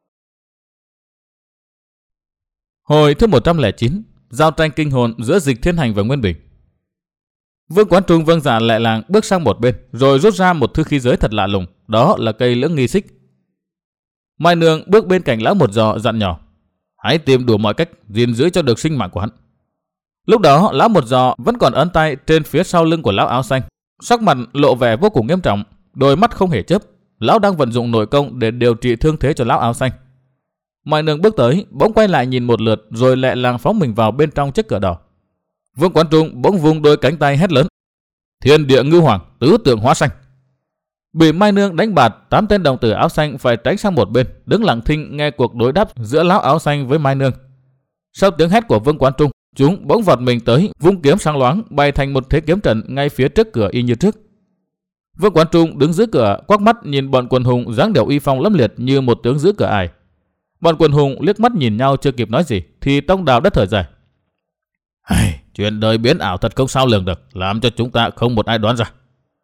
Hồi thứ một trăm lẻ chín, giao tranh kinh hồn giữa Dịch Thiên Hành và Nguyên Bình. Vương Quán Trung vâng dạ lẹ làng bước sang một bên, rồi rút ra một thứ khí giới thật lạ lùng, đó là cây lưỡng nghi xích. Mai Nương bước bên cạnh lão một giò dặn nhỏ. Hãy tìm đủ mọi cách gìn giữ cho được sinh mạng của hắn. Lúc đó lão một giò vẫn còn ấn tay trên phía sau lưng của lão áo xanh, sắc mặt lộ vẻ vô cùng nghiêm trọng, đôi mắt không hề chớp. Lão đang vận dụng nội công để điều trị thương thế cho lão áo xanh. Mai Nương bước tới, bỗng quay lại nhìn một lượt, rồi lẹ làng phóng mình vào bên trong chiếc cửa đỏ. Vương Quán Trung bỗng vung đôi cánh tay hét lớn. Thiên địa ngư hoàng, tứ tượng hóa xanh. Bị Mai Nương đánh bạt, tám tên đồng tử áo xanh phải tránh sang một bên, đứng lặng thinh nghe cuộc đối đáp giữa lão áo xanh với Mai Nương. Sau tiếng hét của Vương Quán Trung, chúng bỗng vọt mình tới, vung kiếm sáng loáng, bay thành một thế kiếm trận ngay phía trước cửa y như trước. Vương Quán Trung đứng dưới cửa, quắc mắt nhìn bọn quần hùng dáng điệu y phong lẫm liệt như một tướng giữ cửa ải. Bọn quần hùng liếc mắt nhìn nhau chưa kịp nói gì, thì Tông Đào đã thở dài. Hay, chuyện đời biến ảo thật không sao lường được, làm cho chúng ta không một ai đoán ra.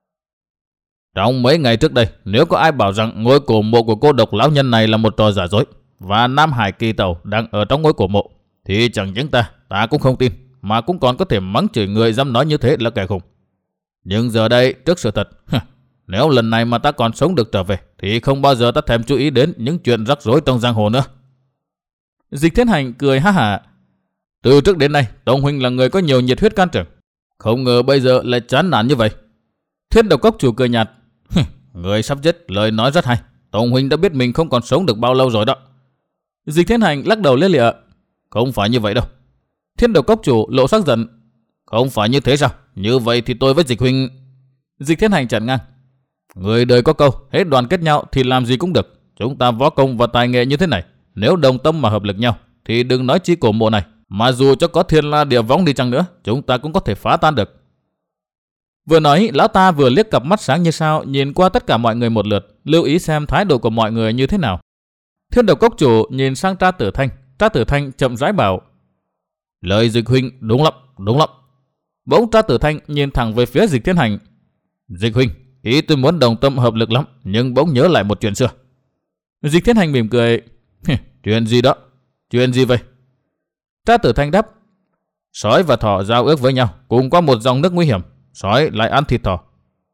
Trong mấy ngày trước đây, nếu có ai bảo rằng ngôi cổ mộ của cô độc lão nhân này là một trò giả dối, và Nam Hải Kỳ Tẩu đang ở trong ngôi cổ mộ, thì chẳng những ta, ta cũng không tin, mà cũng còn có thể mắng chửi người dám nói như thế là kẻ khùng. Nhưng giờ đây, trước sự thật, nếu lần này mà ta còn sống được trở về, thì không bao giờ ta thèm chú ý đến những chuyện rắc rối trong giang hồ nữa. Dịch Thiên Hành cười ha hả. Từ trước đến nay, Tông huynh là người có nhiều nhiệt huyết can trường, không ngờ bây giờ lại chán nản như vậy. Thiên Độc Cốc chủ cười nhạt. Người sắp chết, lời nói rất hay. Tông huynh đã biết mình không còn sống được bao lâu rồi đó. Dịch Thiên Hành lắc đầu lia lịa. Không phải như vậy đâu. Thiên Độc Cốc chủ lộ sắc giận. Không phải như thế sao? Như vậy thì tôi với Dịch huynh... Dịch Thiên Hành chặn ngang. Người đời có câu, hết đoàn kết nhau thì làm gì cũng được. Chúng ta võ công và tài nghệ như thế này, nếu đồng tâm mà hợp lực nhau, thì đừng nói chi cổ mộ này, mà dù cho có thiên la địa võng đi chăng nữa, chúng ta cũng có thể phá tan được. Vừa nói, lão ta vừa liếc cặp mắt sáng như sao nhìn qua tất cả mọi người một lượt, lưu ý xem thái độ của mọi người như thế nào. Thiên Độc Cốc chủ nhìn sang Tra Tử Thanh, Tra Tử Thanh chậm rãi bảo. Lời Dịch huynh đúng lắm, đúng lắm. Bỗng Tra Tử Thanh nhìn thẳng về phía Dịch Thiên Hành. Dịch huynh, ý tôi muốn đồng tâm hợp lực lắm, nhưng bỗng nhớ lại một chuyện xưa. Dịch Thiên Hành mỉm cười. Chuyện gì đó? Chuyện gì vậy? Tra Tử Thanh đáp. Sói và thỏ giao ước với nhau, cùng qua một dòng nước nguy hiểm. Sói lại ăn thịt thỏ.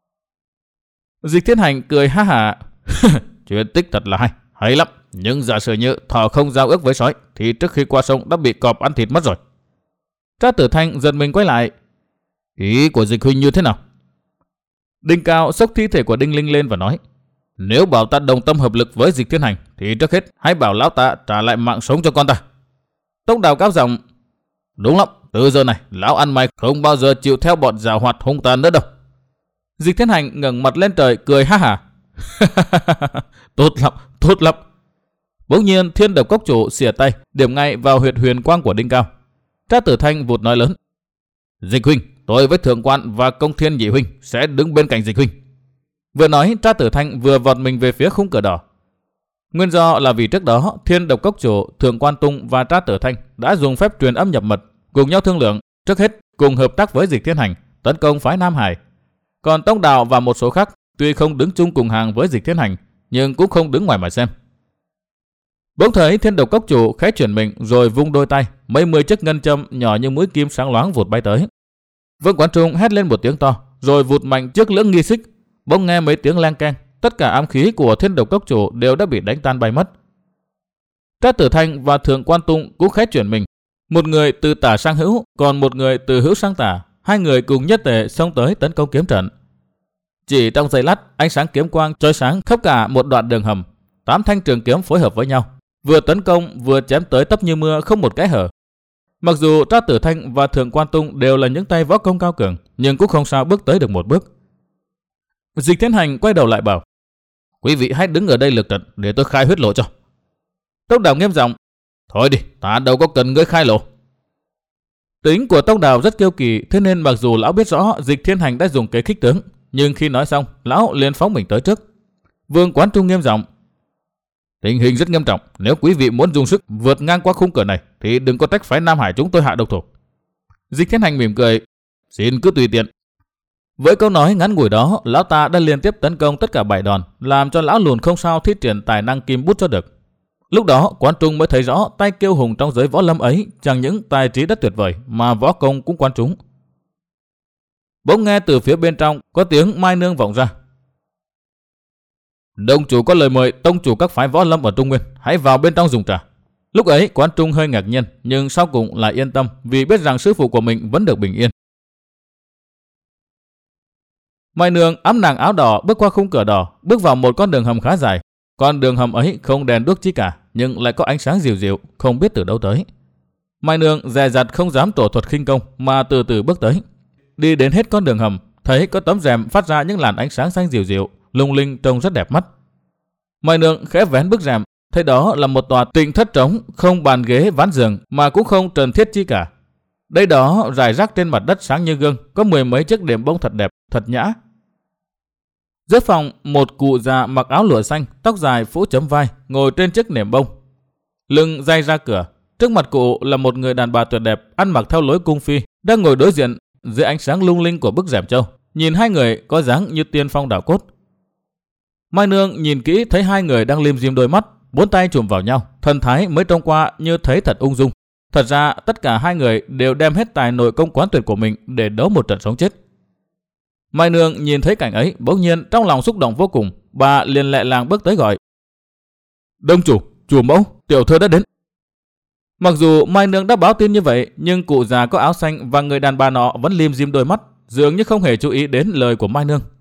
Dịch Thiên Hành cười ha hả. Chuyện tích thật là hay, hay lắm. Nhưng giả sử như thỏ không giao ước với sói, thì trước khi qua sông đã bị cọp ăn thịt mất rồi. Tra Tử Thanh giật mình quay lại. Ý của Dịch huynh như thế nào? Đinh Cao xốc thi thể của Đinh Linh lên và nói. Nếu bảo ta đồng tâm hợp lực với Dịch Thiên Hành, thì trước hết hãy bảo lão ta trả lại mạng sống cho con ta. Tông Đào cao giọng. Đúng lắm, từ giờ này lão ăn mày không bao giờ chịu theo bọn giàu hoạt hung tàn nữa đâu. Dịch Thiên Hành ngẩng mặt lên trời cười ha hả. Tốt lắm, tốt lắm. Bỗng nhiên Thiên Độc Cốc chủ xỉa tay điểm ngay vào huyệt huyền quang của Đinh Cao. Tra Tử Thanh vụt nói lớn. Dịch huynh, tôi với Thượng Quan và Công Thiên nhị huynh sẽ đứng bên cạnh Dịch huynh. Vừa nói, Tra Tử Thanh vừa vọt mình về phía khung cửa đỏ. Nguyên do là vì trước đó Thiên Độc Cốc chủ, Thượng Quan Tung và Tra Tử Thanh đã dùng phép truyền âm nhập mật, cùng nhau thương lượng, trước hết cùng hợp tác với Dịch Thiên Hành tấn công phái Nam Hải. Còn Tông Đào và một số khác tuy không đứng chung cùng hàng với Dịch Thiên Hành, nhưng cũng không đứng ngoài mà xem. Bỗng thấy Thiên Độc Cốc chủ khẽ chuyển mình rồi vung đôi tay, mấy mươi chiếc ngân châm nhỏ như mũi kim sáng loáng vụt bay tới. Vương Quán Trung hét lên một tiếng to, rồi vụt mạnh trước lưỡng nghi xích. Bỗng nghe mấy tiếng leng keng, tất cả ám khí của Thiên Độc Cốc chủ đều đã bị đánh tan bay mất. Trác Tử Thanh và Thượng Quan Tung cũng khẽ chuyển mình, một người từ tả sang hữu, còn một người từ hữu sang tả, hai người cùng nhất tề xông tới tấn công kiếm trận. Chỉ trong giây lát, ánh sáng kiếm quang chói sáng khắp cả một đoạn đường hầm, tám thanh trường kiếm phối hợp với nhau, vừa tấn công vừa chém tới tấp như mưa, không một kẽ hở. Mặc dù Trác Tử Thanh và Thượng Quan Tung đều là những tay võ công cao cường, nhưng cũng không sao bước tới được một bước. Dịch Thiên Hành quay đầu lại bảo: "Quý vị hãy đứng ở đây lực trận để tôi khai huyết lộ cho." Tông Đào nghiêm giọng: "Thôi đi, ta đâu có cần ngươi khai lộ." Tính của Tông Đào rất kiêu kỳ, thế nên mặc dù lão biết rõ Dịch Thiên Hành đã dùng kế khích tướng, nhưng khi nói xong, lão liền phóng mình tới trước. Vương Quán Trung nghiêm giọng: "Tình hình rất nghiêm trọng, nếu quý vị muốn dùng sức vượt ngang qua khung cửa này thì đừng có trách phái Nam Hải chúng tôi hạ độc thủ." Dịch Thiên Hành mỉm cười: "Xin cứ tùy tiện." Với câu nói ngắn ngủi đó, lão ta đã liên tiếp tấn công tất cả bảy đòn, làm cho lão lùn không sao thi triển tài năng kim bút cho được. Lúc đó Quán Trung mới thấy rõ tay kiêu hùng trong giới võ lâm ấy chẳng những tài trí rất tuyệt vời mà võ công cũng quan trúng. Bỗng nghe từ phía bên trong có tiếng Mai Nương vọng ra: "Đông chủ có lời mời tông chủ các phái võ lâm ở Trung Nguyên, hãy vào bên trong dùng trà." Lúc ấy Quán Trung hơi ngạc nhiên, nhưng sau cùng lại yên tâm vì biết rằng sư phụ của mình vẫn được bình yên. Mai Nương ẵm nàng áo đỏ bước qua khung cửa đỏ, bước vào một con đường hầm khá dài. Con đường hầm ấy không đèn đuốc chi cả, nhưng lại có ánh sáng dịu dịu, không biết từ đâu tới. Mai Nương dè dặt không dám trổ thuật khinh công mà từ từ bước tới. Đi đến hết con đường hầm, thấy có tấm rèm phát ra những làn ánh sáng xanh dịu dịu, lung linh trông rất đẹp mắt. Mai Nương khẽ vén bức rèm, thấy đó là một tòa tịnh thất trống, không bàn ghế ván giường mà cũng không trần thiết chi cả. Đây đó rải rác trên mặt đất sáng như gương, có mười mấy chiếc đệm bông thật đẹp, thật nhã. Giữa phòng, một cụ già mặc áo lụa xanh, tóc dài phủ chấm vai, ngồi trên chiếc nệm bông. Lưng day ra cửa, trước mặt cụ là một người đàn bà tuyệt đẹp, ăn mặc theo lối cung phi, đang ngồi đối diện dưới ánh sáng lung linh của bức rèm châu. Nhìn hai người có dáng như tiên phong đạo cốt. Mai Nương nhìn kỹ thấy hai người đang lim dim đôi mắt, bốn tay chùm vào nhau, thần thái mới trông qua như thấy thật ung dung. Thật ra tất cả hai người đều đem hết tài nội công quán tuyệt của mình để đấu một trận sống chết. Mai Nương nhìn thấy cảnh ấy, bỗng nhiên trong lòng xúc động vô cùng, bà liền lẹ làng bước tới gọi: "Đông chủ, chủ mẫu, tiểu thư đã đến." Mặc dù Mai Nương đã báo tin như vậy, nhưng cụ già có áo xanh và người đàn bà nọ vẫn lim dim đôi mắt, dường như không hề chú ý đến lời của Mai Nương.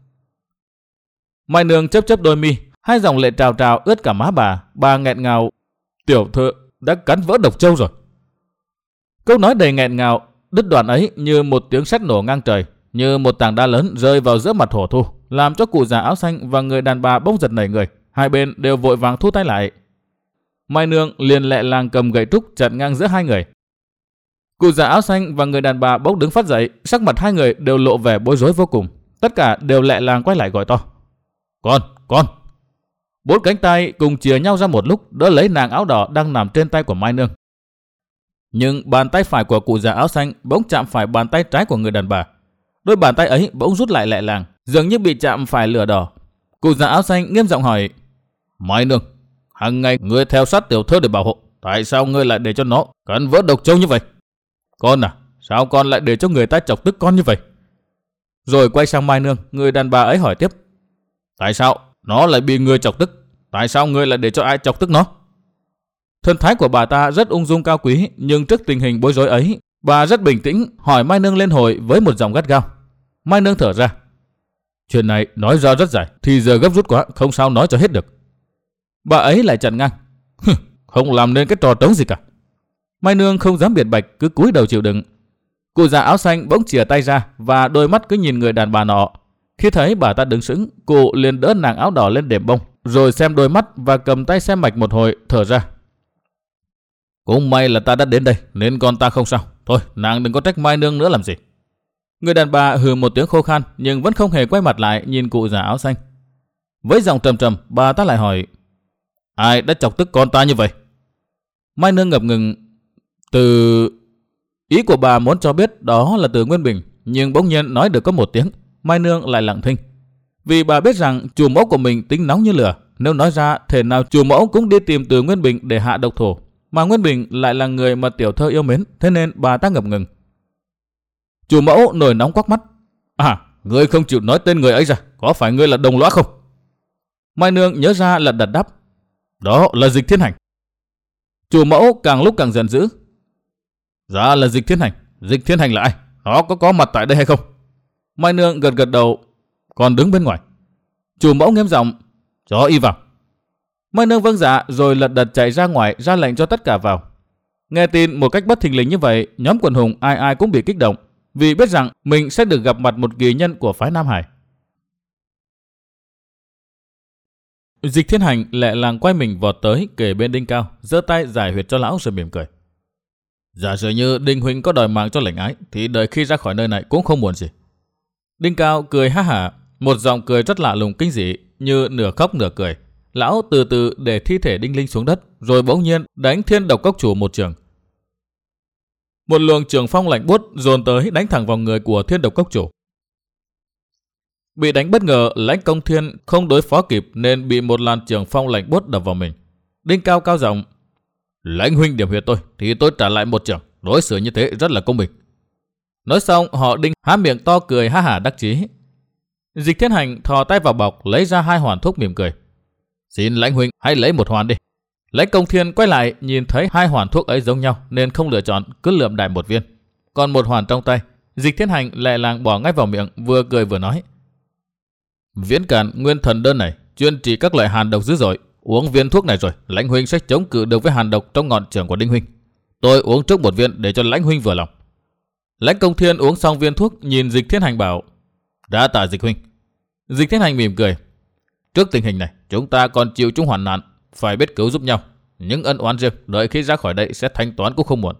Mai Nương chớp chớp đôi mi, hai dòng lệ trào trào ướt cả má bà, bà nghẹn ngào: "Tiểu thư đã cắn vỡ độc châu rồi." Câu nói đầy nghẹn ngào, đứt đoạn ấy như một tiếng sét nổ ngang trời, như một tảng đá lớn rơi vào giữa mặt hổ thu, làm cho cụ già áo xanh và người đàn bà bỗng giật nảy người, hai bên đều vội vàng thu tay lại. Mai Nương liền lẹ làng cầm gậy trúc chặn ngang giữa hai người. Cụ già áo xanh và người đàn bà bỗng đứng phát dậy, sắc mặt hai người đều lộ vẻ bối rối vô cùng, tất cả đều lẹ làng quay lại gọi to: "Con, con!" Bốn cánh tay cùng chìa nhau ra một lúc đỡ lấy nàng áo đỏ đang nằm trên tay của Mai Nương. Nhưng bàn tay phải của cụ già áo xanh bỗng chạm phải bàn tay trái của người đàn bà. Đôi bàn tay ấy bỗng rút lại lẹ làng, dường như bị chạm phải lửa đỏ. Cụ già áo xanh nghiêm giọng hỏi: "Mai Nương, hàng ngày ngươi theo sát tiểu thư để bảo hộ, tại sao ngươi lại để cho nó cắn vỡ độc châu như vậy? Con à, sao con lại để cho người ta chọc tức con như vậy?" Rồi quay sang Mai Nương, người đàn bà ấy hỏi tiếp: "Tại sao nó lại bị ngươi chọc tức? Tại sao ngươi lại để cho ai chọc tức nó?" Thân thái của bà ta rất ung dung cao quý, nhưng trước tình hình bối rối ấy, bà rất bình tĩnh hỏi Mai Nương lên hồi với một giọng gắt gao. Mai Nương thở ra: "Chuyện này nói ra rất dài, thì giờ gấp rút quá, không sao nói cho hết được." Bà ấy lại chặn ngang: "Không làm nên cái trò trống gì cả." Mai Nương không dám biện bạch, cứ cúi đầu chịu đựng. Cụ già áo xanh bỗng chìa tay ra và đôi mắt cứ nhìn người đàn bà nọ. Khi thấy bà ta đứng sững, cụ liền đỡ nàng áo đỏ lên đệm bông, rồi xem đôi mắt và cầm tay xem mạch một hồi, thở ra: "Cũng may là ta đã đến đây, nên con ta không sao. Thôi, nàng đừng có trách Mai Nương nữa làm gì." Người đàn bà hừ một tiếng khô khan, nhưng vẫn không hề quay mặt lại nhìn cụ già áo xanh. Với giọng trầm trầm, bà ta lại hỏi: "Ai đã chọc tức con ta như vậy?" Mai Nương ngập ngừng: "Từ..." Ý của bà muốn cho biết đó là từ Nguyên Bình, nhưng bỗng nhiên nói được có một tiếng, Mai Nương lại lặng thinh. Vì bà biết rằng chủ mẫu của mình tính nóng như lửa, nếu nói ra thể nào chủ mẫu cũng đi tìm Từ Nguyên Bình để hạ độc thủ, mà Nguyên Bình lại là người mà tiểu thơ yêu mến, thế nên bà ta ngập ngừng. Chủ mẫu nổi nóng quắc mắt. À, ngươi không chịu nói tên người ấy ra, có phải ngươi là Đồng Lõa không? Mai Nương nhớ ra lật đật đáp. Đó là Dịch Thiên Hành. Chủ mẫu càng lúc càng giận dữ. Dạ là Dịch Thiên Hành. Dịch Thiên Hành là ai? Nó có có mặt tại đây hay không? Mai Nương gật gật đầu, còn đứng bên ngoài. Chủ mẫu nghiêm giọng. Cho y vào. Mai Nương vâng dạ rồi lật đật chạy ra ngoài ra lệnh cho tất cả vào. Nghe tin một cách bất thình lình như vậy, nhóm quần hùng ai ai cũng bị kích động, vì biết rằng mình sẽ được gặp mặt một kỳ nhân của phái Nam Hải. Dịch Thiên Hành lẹ làng quay mình vọt tới kề bên Đinh Cao, giơ tay giải huyệt cho lão rồi mỉm cười. Giả sử như Đinh huynh có đòi mạng cho lệnh ái, thì đợi khi ra khỏi nơi này cũng không buồn gì. Đinh Cao cười ha hả, một giọng cười rất lạ lùng kinh dị, như nửa khóc nửa cười. Lão từ từ để thi thể Đinh Linh xuống đất, rồi bỗng nhiên đánh Thiên Độc Cốc chủ một trường. Một luồng trường phong lạnh buốt dồn tới đánh thẳng vào người của Thiên Độc Cốc chủ. Bị đánh bất ngờ, Lãnh Công Thiên không đối phó kịp nên bị một làn trường phong lạnh buốt đập vào mình. Đinh Cao cao giọng. Lãnh huynh điểm huyệt tôi thì tôi trả lại một trường, đối xử như thế rất là công bình. Nói xong họ Đinh há miệng to cười ha hả đắc chí. Dịch Thiên Hành thò tay vào bọc lấy ra hai hoàn thuốc mỉm cười. Xin Lãnh huynh hãy lấy một hoàn đi. Lãnh Công Thiên quay lại nhìn thấy hai hoàn thuốc ấy giống nhau nên không lựa chọn, cứ lượm đại một viên. Còn một hoàn trong tay, Dịch Thiên Hành lẹ làng bỏ ngay vào miệng, vừa cười vừa nói. Viễn Càn Nguyên Thần Đơn này chuyên trị các loại hàn độc dữ dội. Uống viên thuốc này rồi, Lãnh huynh sẽ chống cự được với hàn độc trong ngọn trường của Đinh huynh. Tôi uống trước một viên để cho Lãnh huynh vừa lòng. Lãnh Công Thiên uống xong viên thuốc, nhìn Dịch Thiên Hành bảo. Đã tạ Dịch huynh. Dịch Thiên Hành mỉm cười. Trước tình hình này, chúng ta còn chịu chung hoạn nạn, phải biết cứu giúp nhau. Những ân oán riêng, đợi khi ra khỏi đây sẽ thanh toán cũng không muộn.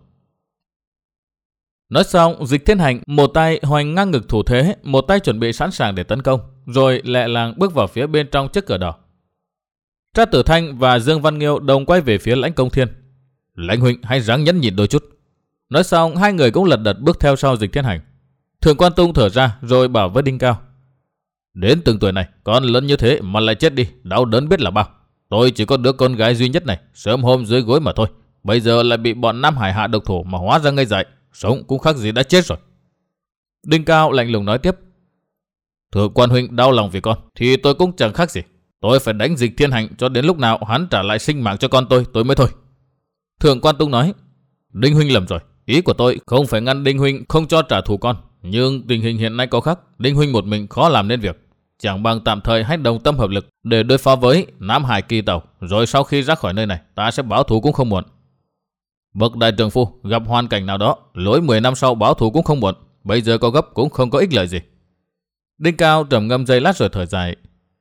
Nói xong, Dịch Thiên Hành một tay hoành ngang ngực thủ thế, một tay chuẩn bị sẵn sàng để tấn công, rồi lẹ làng bước vào phía bên trong chiếc cửa đỏ. Trác Tử Thanh và Dương Văn Nghiêu đồng quay về phía Lãnh Công Thiên. Lãnh huynh hãy ráng nhẫn nhịn đôi chút. Nói xong, hai người cũng lật đật bước theo sau Dịch Thiên Hành. Thượng Quan Tung thở ra rồi bảo với Đinh Cao. Đến từng tuổi này, con lớn như thế mà lại chết đi, đau đớn biết là bao. Tôi chỉ có đứa con gái duy nhất này, sớm hôm dưới gối mà thôi. Bây giờ lại bị bọn Nam Hải hạ độc thủ mà hóa ra ngây dại, sống cũng khác gì đã chết rồi. Đinh Cao lạnh lùng nói tiếp. Thượng Quan huynh đau lòng vì con, thì tôi cũng chẳng khác gì. Tôi phải đánh Dịch Thiên Hành cho đến lúc nào hắn trả lại sinh mạng cho con tôi, tôi mới thôi. Thượng Quan Tung nói. Đinh huynh lầm rồi, ý của tôi không phải ngăn Đinh huynh không cho trả thù con. Nhưng tình hình hiện nay có khác, Đinh huynh một mình khó làm nên việc. Chẳng bằng tạm thời hãy đồng tâm hợp lực để đối phó với Nam Hải Kỳ Tàu, rồi sau khi ra khỏi nơi này ta sẽ báo thù cũng không muộn. Bậc đại trượng phu gặp hoàn cảnh nào đó, lỗi mười năm sau báo thù cũng không muộn. Bây giờ có gấp cũng không có ích lợi gì. Đinh Cao trầm ngâm giây lát rồi thở dài.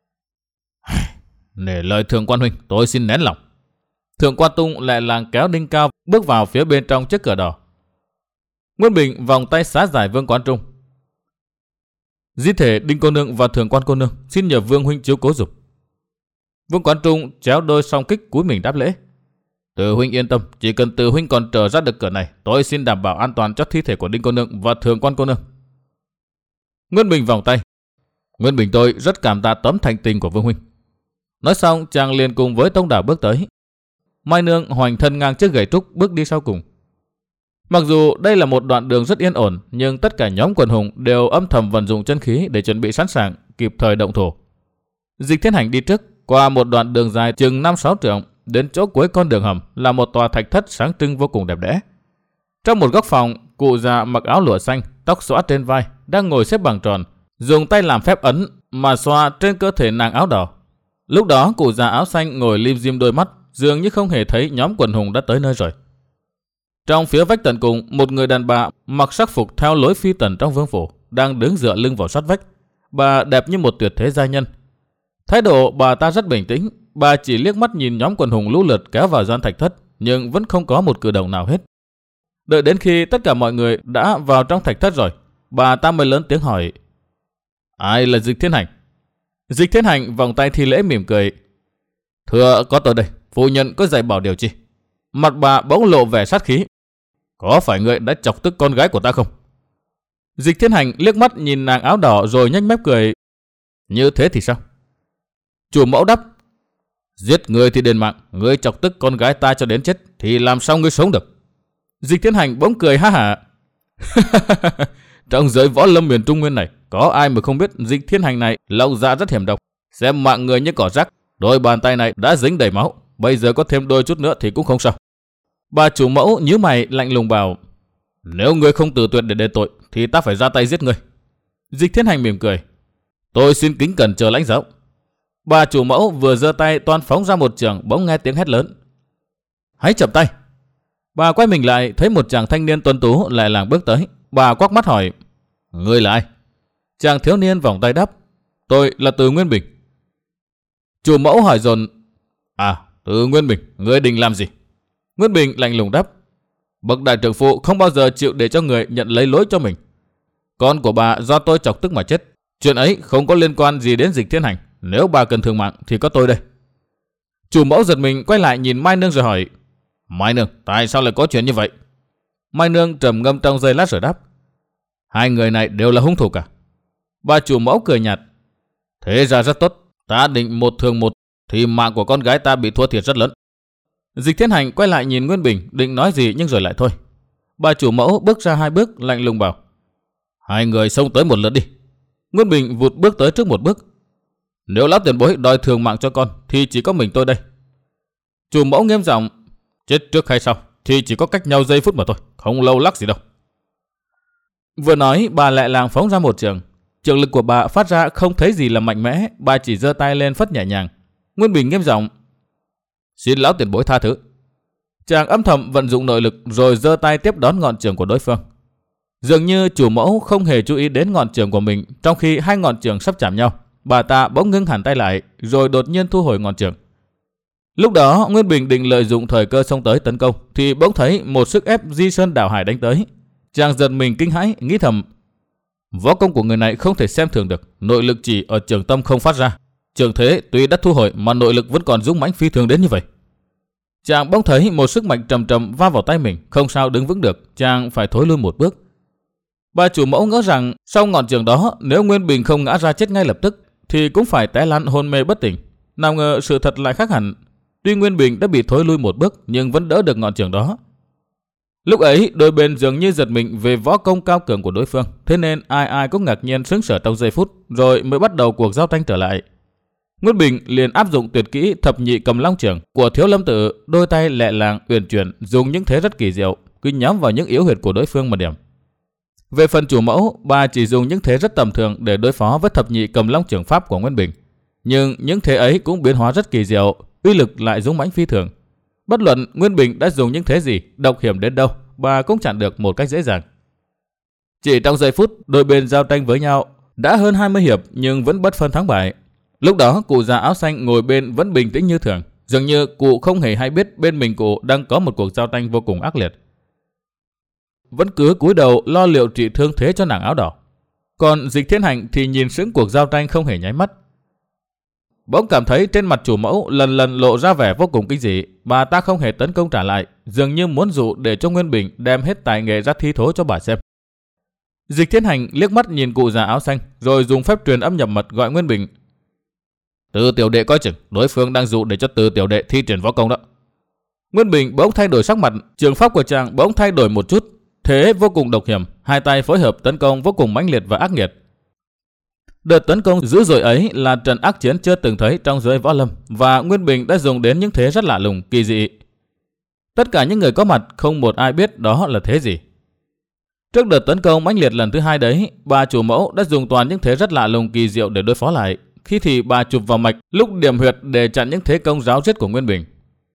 Nể lời Thượng Quan huynh, tôi xin nén lòng. Thượng Quan Tung lại làng kéo Đinh Cao bước vào phía bên trong chiếc cửa đỏ. Nguyên Bình vòng tay xá giải Vương Quán Trung. Di thể Đinh cô nương và Thượng Quan cô nương xin nhờ Vương huynh chiếu cố giùm. Vương Quán Trung chéo đôi song kích cúi mình đáp lễ. Từ huynh yên tâm, chỉ cần từ huynh còn trở ra được cửa này, tôi xin đảm bảo an toàn cho thi thể của Đinh cô nương và Thượng Quan cô nương. Nguyên Bình vòng tay. Nguyên Bình tôi rất cảm tạ tấm thành tình của Vương huynh. Nói xong chàng liền cùng với Tông Đảo bước tới. Mai Nương hoành thân ngang chiếc gậy trúc bước đi sau cùng. Mặc dù đây là một đoạn đường rất yên ổn, nhưng tất cả nhóm quần hùng đều âm thầm vận dụng chân khí để chuẩn bị sẵn sàng, kịp thời động thủ. Dịch Thiên Hành đi trước, qua một đoạn đường dài chừng năm sáu trượng, đến chỗ cuối con đường hầm là một tòa thạch thất sáng trưng vô cùng đẹp đẽ. Trong một góc phòng, cụ già mặc áo lụa xanh, tóc xõa trên vai, đang ngồi xếp bằng tròn, dùng tay làm phép ấn mà xoa trên cơ thể nàng áo đỏ. Lúc đó cụ già áo xanh ngồi lim dim đôi mắt, dường như không hề thấy nhóm quần hùng đã tới nơi rồi. Trong phía vách tận cùng, một người đàn bà mặc sắc phục theo lối phi tần trong vương phủ đang đứng dựa lưng vào sát vách. Bà đẹp như một tuyệt thế giai nhân. Thái độ bà ta rất bình tĩnh, bà chỉ liếc mắt nhìn nhóm quần hùng lũ lượt kéo vào gian thạch thất, nhưng vẫn không có một cử động nào hết. Đợi đến khi tất cả mọi người đã vào trong thạch thất rồi, bà ta mới lớn tiếng hỏi: Ai là Dịch Thiên Hành? Dịch Thiên Hành vòng tay thi lễ mỉm cười: Thưa có tôi đây, phu nhân có dạy bảo điều chi? Mặt bà bỗng lộ vẻ sát khí: Có phải ngươi đã chọc tức con gái của ta không? Dịch Thiên Hành liếc mắt nhìn nàng áo đỏ rồi nhếch mép cười: Như thế thì sao? Chủ mẫu đáp: Giết người thì đền mạng, ngươi chọc tức con gái ta cho đến chết thì làm sao ngươi sống được? Dịch Thiên Hành bỗng cười ha hả. Trong giới võ lâm miền Trung Nguyên này, có ai mà không biết Dịch Thiên Hành này lòng dạ rất hiểm độc, xem mạng người như cỏ rác. Đôi bàn tay này đã dính đầy máu, bây giờ có thêm đôi chút nữa thì cũng không sao. Bà chủ mẫu nhíu mày lạnh lùng bảo, nếu ngươi không từ tuyệt để đền tội thì ta phải ra tay giết ngươi. Dịch Thiên Hành mỉm cười, tôi xin kính cẩn chờ lãnh giáo. Bà chủ mẫu vừa giơ tay toan phóng ra một trường, bỗng nghe tiếng hét lớn, hãy chậm tay. Bà quay mình lại thấy một chàng thanh niên tuấn tú lại làng bước tới. Bà quắc mắt hỏi, ngươi là ai? Chàng thiếu niên vòng tay đáp, tôi là Từ Nguyên Bình. Chủ mẫu hỏi dồn, à, Từ Nguyên Bình, ngươi định làm gì? Nguyên Bình lạnh lùng đáp, bậc đại trưởng phụ không bao giờ chịu để cho người nhận lấy lỗi cho mình. Con của bà do tôi chọc tức mà chết, chuyện ấy không có liên quan gì đến Dịch Thiên Hành. Nếu bà cần thương mạng thì có tôi đây. Chủ mẫu giật mình quay lại nhìn Mai Nương rồi hỏi, Mai Nương, tại sao lại có chuyện như vậy? Mai Nương trầm ngâm trong giây lát rồi đáp, hai người này đều là hung thủ cả. Bà chủ mẫu cười nhạt, thế ra rất tốt, ta định một thường một thì mạng của con gái ta bị thua thiệt rất lớn. Dịch Thiên Hành quay lại nhìn Nguyên Bình định nói gì nhưng rồi lại thôi. Bà chủ mẫu bước ra hai bước lạnh lùng bảo, hai người xông tới một lượt đi. Nguyên Bình vụt bước tới trước một bước, nếu lão tiền bối đòi thường mạng cho con thì chỉ có mình tôi đây. Chủ mẫu nghiêm giọng, chết trước hay sau thì chỉ có cách nhau giây phút mà thôi, không lâu lắc gì đâu. Vừa nói bà lại làng phóng ra một trường. Trường lực của bà phát ra không thấy gì là mạnh mẽ, bà chỉ giơ tay lên phất nhẹ nhàng. Nguyên Bình nghiêm giọng, xin lão tiền bối tha thứ. Chàng âm thầm vận dụng nội lực rồi giơ tay tiếp đón ngọn trường của đối phương. Dường như chủ mẫu không hề chú ý đến ngọn trường của mình, trong khi hai ngọn trường sắp chạm nhau, bà ta bỗng ngưng hẳn tay lại rồi đột nhiên thu hồi ngọn trường. Lúc đó Nguyên Bình định lợi dụng thời cơ xông tới tấn công thì bỗng thấy một sức ép Di Sơn Đảo Hải đánh tới. Chàng giật mình kinh hãi, nghĩ thầm, võ công của người này không thể xem thường được, nội lực chỉ ở trường tâm không phát ra. Trường thế tuy đã thu hồi mà nội lực vẫn còn dũng mãnh phi thường đến như vậy. Chàng bỗng thấy một sức mạnh trầm trầm va vào tay mình, không sao đứng vững được, chàng phải thối lui một bước. Bà chủ mẫu ngỡ rằng sau ngọn trường đó, nếu Nguyên Bình không ngã ra chết ngay lập tức thì cũng phải té lăn hôn mê bất tỉnh. Nào ngờ sự thật lại khác hẳn. Tuy Nguyên Bình đã bị thối lui một bước nhưng vẫn đỡ được ngọn trường đó. Lúc ấy đôi bên dường như giật mình về võ công cao cường của đối phương, thế nên ai ai cũng ngạc nhiên sững sờ trong giây phút, rồi mới bắt đầu cuộc giao tranh trở lại. Nguyên Bình liền áp dụng tuyệt kỹ thập nhị cầm long trưởng của Thiếu Lâm Tự, đôi tay lẹ làng uyển chuyển, dùng những thế rất kỳ diệu, cứ nhắm vào những yếu huyệt của đối phương mà điểm. Về phần chủ mẫu, bà chỉ dùng những thế rất tầm thường để đối phó với thập nhị cầm long trưởng pháp của Nguyên Bình, nhưng những thế ấy cũng biến hóa rất kỳ diệu, uy lực lại dũng mãnh phi thường. Bất luận Nguyên Bình đã dùng những thế gì, độc hiểm đến đâu, bà cũng chặn được một cách dễ dàng. Chỉ trong giây phút, đôi bên giao tranh với nhau đã hơn hai mươi hiệp nhưng vẫn bất phân thắng bại. Lúc đó cụ già áo xanh ngồi bên vẫn bình tĩnh như thường, dường như cụ không hề hay biết bên mình cụ đang có một cuộc giao tranh vô cùng ác liệt. Vẫn cứ cúi đầu lo liệu trị thương thế cho nàng áo đỏ. Còn Dịch Thiên Hành thì nhìn sững cuộc giao tranh không hề nháy mắt. Bỗng cảm thấy trên mặt chủ mẫu lần lần lộ ra vẻ vô cùng kinh dị, bà ta không hề tấn công trả lại, dường như muốn dụ để cho Nguyên Bình đem hết tài nghệ ra thi thố cho bà xem. Dịch Thiên Hành liếc mắt nhìn cụ già áo xanh, rồi dùng phép truyền âm nhập mật gọi Nguyên Bình. Từ tiểu đệ coi chừng, đối phương đang dụ để cho Từ tiểu đệ thi triển võ công đó. Nguyên Bình bỗng thay đổi sắc mặt, trường pháp của chàng bỗng thay đổi một chút, thế vô cùng độc hiểm, hai tay phối hợp tấn công vô cùng mãnh liệt và ác nghiệt. Đợt tấn công dữ dội ấy là trận ác chiến chưa từng thấy trong giới võ lâm, và Nguyên Bình đã dùng đến những thế rất lạ lùng, kỳ dị. Tất cả những người có mặt không một ai biết đó là thế gì. Trước đợt tấn công mãnh liệt lần thứ hai đấy, bà chủ mẫu đã dùng toàn những thế rất lạ lùng kỳ diệu để đối phó lại. Khi thì bà chụp vào mạch, lúc điểm huyệt để chặn những thế công ráo riết của Nguyên Bình.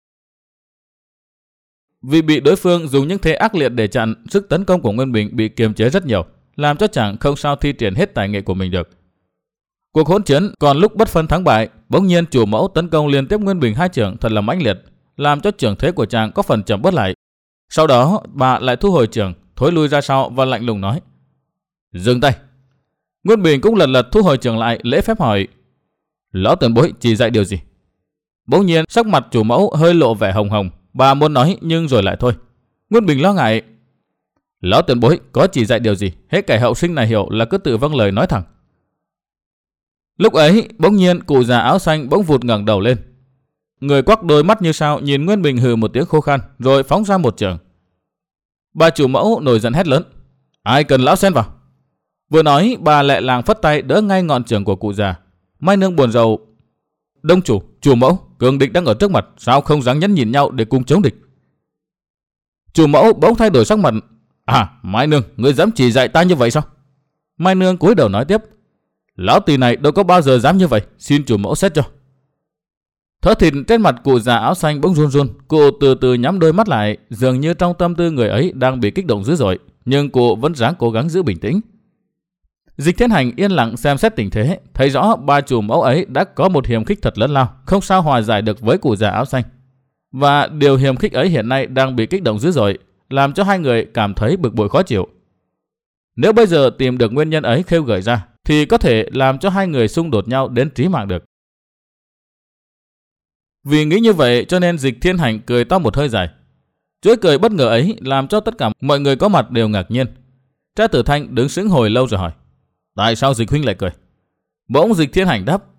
Vì bị đối phương dùng những thế ác liệt để chặn, sức tấn công của Nguyên Bình bị kiềm chế rất nhiều, làm cho chàng không sao thi triển hết tài nghệ của mình được. Cuộc hỗn chiến còn lúc bất phân thắng bại, bỗng nhiên chủ mẫu tấn công liên tiếp Nguyên Bình hai chưởng thật là mãnh liệt, làm cho chưởng thế của chàng có phần chậm bớt lại. Sau đó bà lại thu hồi chưởng, thối lui ra sau và lạnh lùng nói: "Dừng tay." Nguyên Bình cũng lần lượt thu hồi chưởng lại, lễ phép hỏi: "Lão tiền bối chỉ dạy điều gì?" Bỗng nhiên sắc mặt chủ mẫu hơi lộ vẻ hồng hồng, bà muốn nói nhưng rồi lại thôi. Nguyên Bình lo ngại: "Lão tiền bối có chỉ dạy điều gì, hết kẻ hậu sinh này hiểu là cứ tự vâng lời nói thẳng." Lúc ấy bỗng nhiên cụ già áo xanh bỗng vụt ngẩng đầu lên. Người quắc đôi mắt như sao nhìn Nguyên Bình hừ một tiếng khô khan rồi phóng ra một trường. Bà chủ mẫu nổi giận hét lớn: Ai cần lão xen vào? Vừa nói bà lẹ làng phất tay đỡ ngay ngọn trường của cụ già. Mai Nương buồn rầu: Đông chủ, chủ mẫu, cường địch đang ở trước mặt, sao không dáng nhẫn nhìn nhau để cùng chống địch? Chủ mẫu bỗng thay đổi sắc mặt: À, Mai Nương, ngươi dám chỉ dạy ta như vậy sao? Mai Nương cúi đầu nói tiếp: Lão tỳ này đâu có bao giờ dám như vậy, xin chủ mẫu xét cho. Thớ thịt trên mặt cụ già áo xanh bỗng run run, cụ từ từ nhắm đôi mắt lại, dường như trong tâm tư người ấy đang bị kích động dữ dội, nhưng cụ vẫn ráng cố gắng giữ bình tĩnh. Dịch Thiên Hành yên lặng xem xét tình thế, thấy rõ bà chủ mẫu ấy đã có một hiềm khích thật lớn lao, không sao hòa giải được với cụ già áo xanh. Và điều hiềm khích ấy hiện nay đang bị kích động dữ dội, làm cho hai người cảm thấy bực bội khó chịu. Nếu bây giờ tìm được nguyên nhân ấy khêu gợi ra, thì có thể làm cho hai người xung đột nhau đến trí mạng được. Vì nghĩ như vậy cho nên Dịch Thiên Hành cười to một hơi dài. Chuỗi cười bất ngờ ấy làm cho tất cả mọi người có mặt đều ngạc nhiên. Trác Tử Thanh đứng sững hồi lâu rồi hỏi: Tại sao Dịch huynh lại cười? Bỗng Dịch Thiên Hành đáp: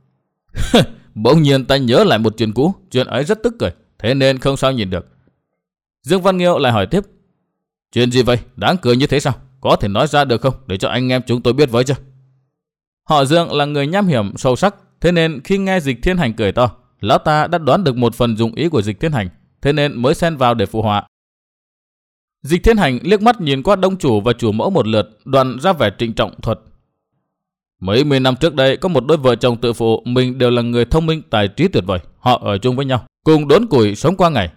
Bỗng nhiên ta nhớ lại một chuyện cũ, chuyện ấy rất tức cười, thế nên không sao nhìn được. Dương Văn Nghiêu lại hỏi tiếp: Chuyện gì vậy? Đáng cười như thế sao? Có thể nói ra được không, để cho anh em chúng tôi biết với chứ? Họ Dương là người nham hiểm sâu sắc, thế nên khi nghe Dịch Thiên Hành cười to, lão ta đã đoán được một phần dụng ý của Dịch Thiên Hành, thế nên mới xen vào để phụ họa. Dịch Thiên Hành liếc mắt nhìn qua đông chủ và chủ mẫu một lượt, đoạn ra vẻ trịnh trọng thuật: Mấy mươi năm trước đây có một đôi vợ chồng tự phụ, mình đều là người thông minh tài trí tuyệt vời, họ ở chung với nhau, cùng đốn củi sống qua ngày.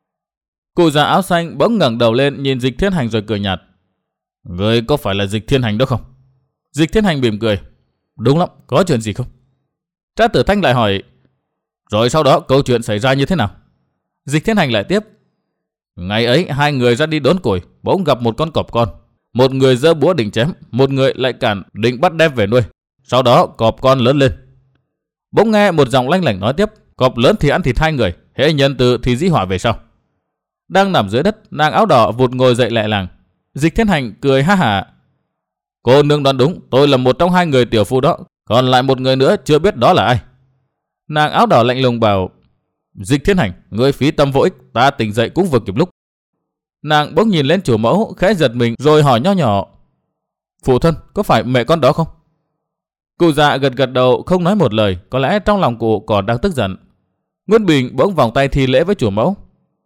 Cụ già áo xanh bỗng ngẩng đầu lên nhìn Dịch Thiên Hành rồi cười nhạt: Người có phải là Dịch Thiên Hành đó không? Dịch Thiên Hành mỉm cười: Đúng lắm, có chuyện gì không? Trác Tử Thanh lại hỏi: Rồi sau đó câu chuyện xảy ra như thế nào? Dịch Thiên Hành lại tiếp: Ngày ấy hai người ra đi đốn củi, bỗng gặp một con cọp con. Một người giơ búa định chém, một người lại cản định bắt đem về nuôi. Sau đó cọp con lớn lên. Bỗng nghe một giọng lanh lảnh nói tiếp: Cọp lớn thì ăn thịt hai người, hễ nhân từ thì dĩ hỏa về sau. Đang nằm dưới đất, nàng áo đỏ vụt ngồi dậy lẹ làng. Dịch Thiên Hành cười ha hả: Cô nương đoán đúng, tôi là một trong hai người tiểu phu đó, còn lại một người nữa chưa biết đó là ai. Nàng áo đỏ lạnh lùng bảo: Dịch Thiên Hành, ngươi phí tâm vô ích, ta tỉnh dậy cũng vừa kịp lúc. Nàng bỗng nhìn lên chủ mẫu khẽ giật mình rồi hỏi nho nhỏ: Phụ thân, có phải mẹ con đó không? Cụ già gật gật đầu không nói một lời, có lẽ trong lòng cụ còn đang tức giận. Nguyên Bình bỗng vòng tay thi lễ với chủ mẫu: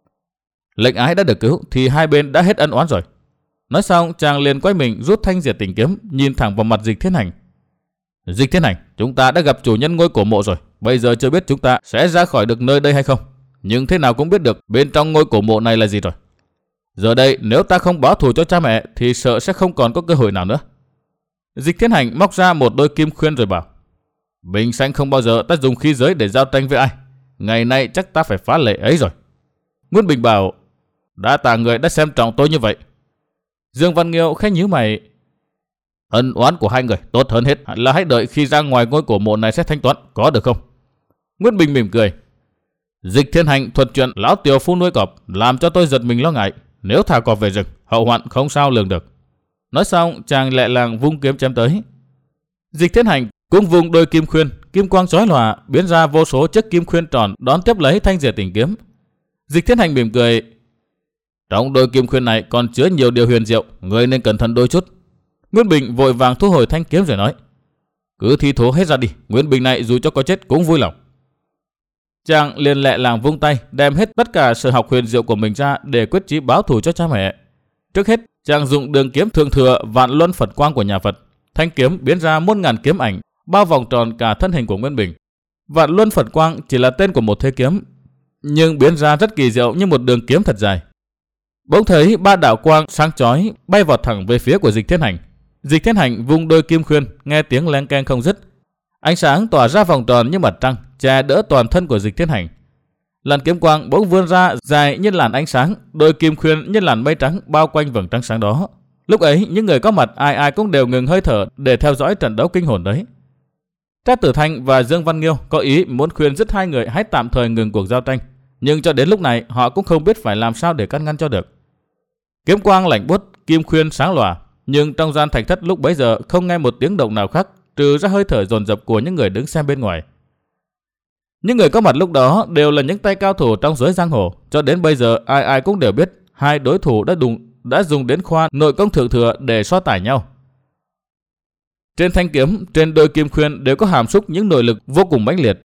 Lệnh ái đã được cứu thì hai bên đã hết ân oán rồi. Nói xong chàng liền quay mình rút thanh diệt tình kiếm, nhìn thẳng vào mặt Dịch Thiên Hành: Dịch Thiên Hành, chúng ta đã gặp chủ nhân ngôi cổ mộ rồi, bây giờ chưa biết chúng ta sẽ ra khỏi được nơi đây hay không, nhưng thế nào cũng biết được bên trong ngôi cổ mộ này là gì rồi. Giờ đây nếu ta không báo thù cho cha mẹ thì sợ sẽ không còn có cơ hội nào nữa. Dịch Thiên Hành móc ra một đôi kim khuyên rồi bảo: Bình sanh không bao giờ ta dùng khí giới để giao tranh với ai, ngày nay chắc ta phải phá lệ ấy rồi. Nguyên Bình bảo: Đã tạ người đã xem trọng tôi như vậy. Dương Văn Nghiêu khẽ nhíu mày: Ân oán của hai người tốt hơn hết là hãy đợi khi ra ngoài ngôi cổ mộ này sẽ thanh toán, có được không? Nguyên Bình mỉm cười: Dịch Thiên Hành thuật chuyện lão tiểu phu nuôi cọp làm cho tôi giật mình lo ngại, nếu thả cọp về rừng hậu hoạn không sao lường được. Nói xong chàng lẹ làng vung kiếm chém tới. Dịch Thiên Hành cũng vung đôi kim khuyên, kim quang chói lòa biến ra vô số chiếc kim khuyên tròn đón tiếp lấy thanh diệt tình kiếm. Dịch Thiên Hành mỉm cười: Trong đôi kim khuyên này còn chứa nhiều điều huyền diệu, người nên cẩn thận đôi chút. Nguyên Bình vội vàng thu hồi thanh kiếm rồi nói: Cứ thi thố hết ra đi, Nguyên Bình này dù cho có chết cũng vui lòng. Chàng liền lẹ làng vung tay đem hết tất cả sở học huyền diệu của mình ra để quyết chí báo thù cho cha mẹ. Trước hết chàng dùng đường kiếm thượng thừa vạn luân Phật quang của nhà Phật, thanh kiếm biến ra muôn ngàn kiếm ảnh bao vòng tròn cả thân hình của Nguyên Bình. Vạn luân Phật quang chỉ là tên của một thế kiếm, nhưng biến ra rất kỳ diệu như một đường kiếm thật dài. Bỗng thấy ba đạo quang sáng chói bay vọt thẳng về phía của Dịch Thiên Hành. Dịch Thiên Hành vung đôi kim khuyên, nghe tiếng leng keng không dứt. Ánh sáng tỏa ra vòng tròn như mặt trăng, che đỡ toàn thân của Dịch Thiên Hành. Làn kiếm quang bỗng vươn ra dài như làn ánh sáng, đôi kim khuyên như làn mây trắng bao quanh vầng trăng sáng đó. Lúc ấy những người có mặt ai ai cũng đều ngừng hơi thở để theo dõi trận đấu kinh hồn đấy. Trác Tử Thanh và Dương Văn Nghiêu có ý muốn khuyên dứt hai người hãy tạm thời ngừng cuộc giao tranh, nhưng cho đến lúc này họ cũng không biết phải làm sao để can ngăn cho được. Kiếm quang lạnh buốt, kim khuyên sáng lòa, nhưng trong gian thạch thất lúc bấy giờ không nghe một tiếng động nào khác trừ ra hơi thở dồn dập của những người đứng xem bên ngoài. Những người có mặt lúc đó đều là những tay cao thủ trong giới giang hồ, cho đến bây giờ ai ai cũng đều biết hai đối thủ đã dùng đã dùng đến khoa nội công thượng thừa để so tải nhau. Trên thanh kiếm, trên đôi kim khuyên đều có hàm xúc những nội lực vô cùng mãnh liệt.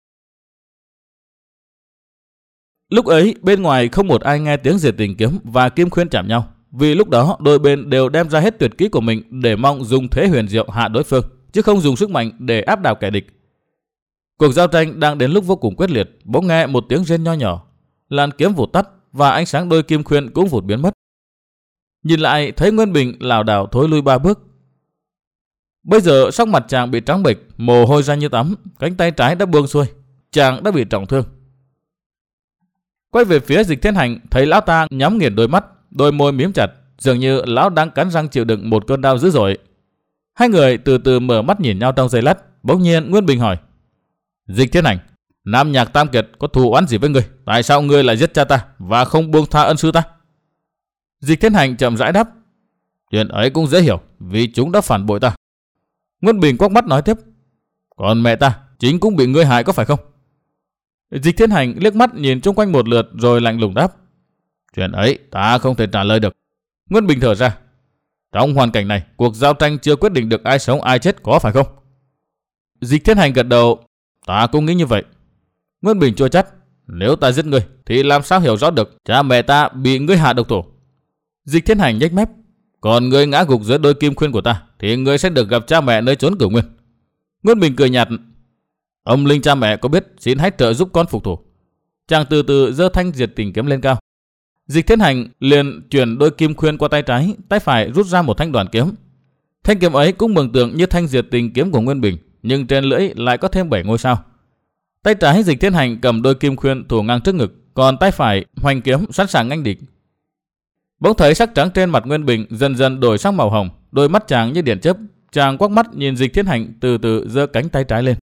Lúc ấy bên ngoài không một ai nghe tiếng diệt tình kiếm và kim khuyên chạm nhau, vì lúc đó đôi bên đều đem ra hết tuyệt kỹ của mình để mong dùng thế huyền diệu hạ đối phương, chứ không dùng sức mạnh để áp đảo kẻ địch. Cuộc giao tranh đang đến lúc vô cùng quyết liệt, bỗng nghe một tiếng rên nho nhỏ, làn kiếm vụt tắt và ánh sáng đôi kim khuyên cũng vụt biến mất. Nhìn lại thấy Nguyên Bình lảo đảo thối lui ba bước. Bây giờ sắc mặt chàng bị trắng bệch, mồ hôi ra như tắm, cánh tay trái đã buông xuôi, chàng đã bị trọng thương. Quay về phía Dịch Thiên Hành, thấy lão ta nhắm nghiền đôi mắt, đôi môi mím chặt, dường như lão đang cắn răng chịu đựng một cơn đau dữ dội. Hai người từ từ mở mắt nhìn nhau trong giây lát, bỗng nhiên Nguyên Bình hỏi: Dịch Thiên Hành, Nam Nhạc Tam Kiệt có thù oán gì với ngươi? Tại sao ngươi lại giết cha ta và không buông tha ân sư ta? Dịch Thiên Hành chậm rãi đáp: Chuyện ấy cũng dễ hiểu, vì chúng đã phản bội ta. Nguyên Bình quắc mắt nói tiếp: Còn mẹ ta chính cũng bị ngươi hại có phải không? Dịch Thiên Hành liếc mắt nhìn chung quanh một lượt rồi lạnh lùng đáp: Chuyện ấy ta không thể trả lời được. Nguyên Bình thở ra: Trong hoàn cảnh này, cuộc giao tranh chưa quyết định được ai sống ai chết có phải không? Dịch Thiên Hành gật đầu: Ta cũng nghĩ như vậy. Nguyên Bình chua chát: Nếu ta giết ngươi thì làm sao hiểu rõ được cha mẹ ta bị ngươi hạ độc thủ? Dịch Thiên Hành nhếch mép: Còn ngươi ngã gục dưới đôi kim khuyên của ta thì ngươi sẽ được gặp cha mẹ nơi chốn cửu nguyên. Nguyên Bình cười nhạt: Ông linh cha mẹ có biết, xin hãy trợ giúp con phục thủ. Chàng từ từ giơ thanh diệt tình kiếm lên cao. Dịch Thiên Hành liền chuyển đôi kim khuyên qua tay trái, tay phải rút ra một thanh đoàn kiếm. Thanh kiếm ấy cũng mường tượng như thanh diệt tình kiếm của Nguyên Bình, nhưng trên lưỡi lại có thêm bảy ngôi sao. Tay trái Dịch Thiên Hành cầm đôi kim khuyên thủ ngang trước ngực, còn tay phải hoành kiếm sẵn sàng nghênh địch. Bỗng thấy sắc trắng trên mặt Nguyên Bình dần dần đổi sang màu hồng, đôi mắt chàng như điện chớp, chàng quắc mắt nhìn Dịch Thiên Hành từ từ giơ cánh tay trái lên.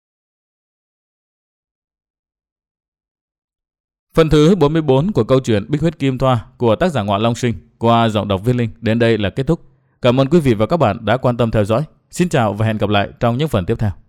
Phần thứ bốn mươi bốn của câu chuyện Bích Huyết Kim Thoa của tác giả Ngọa Long Sinh qua giọng đọc Viết Linh đến đây là kết thúc. Cảm ơn quý vị và các bạn đã quan tâm theo dõi. Xin chào và hẹn gặp lại trong những phần tiếp theo.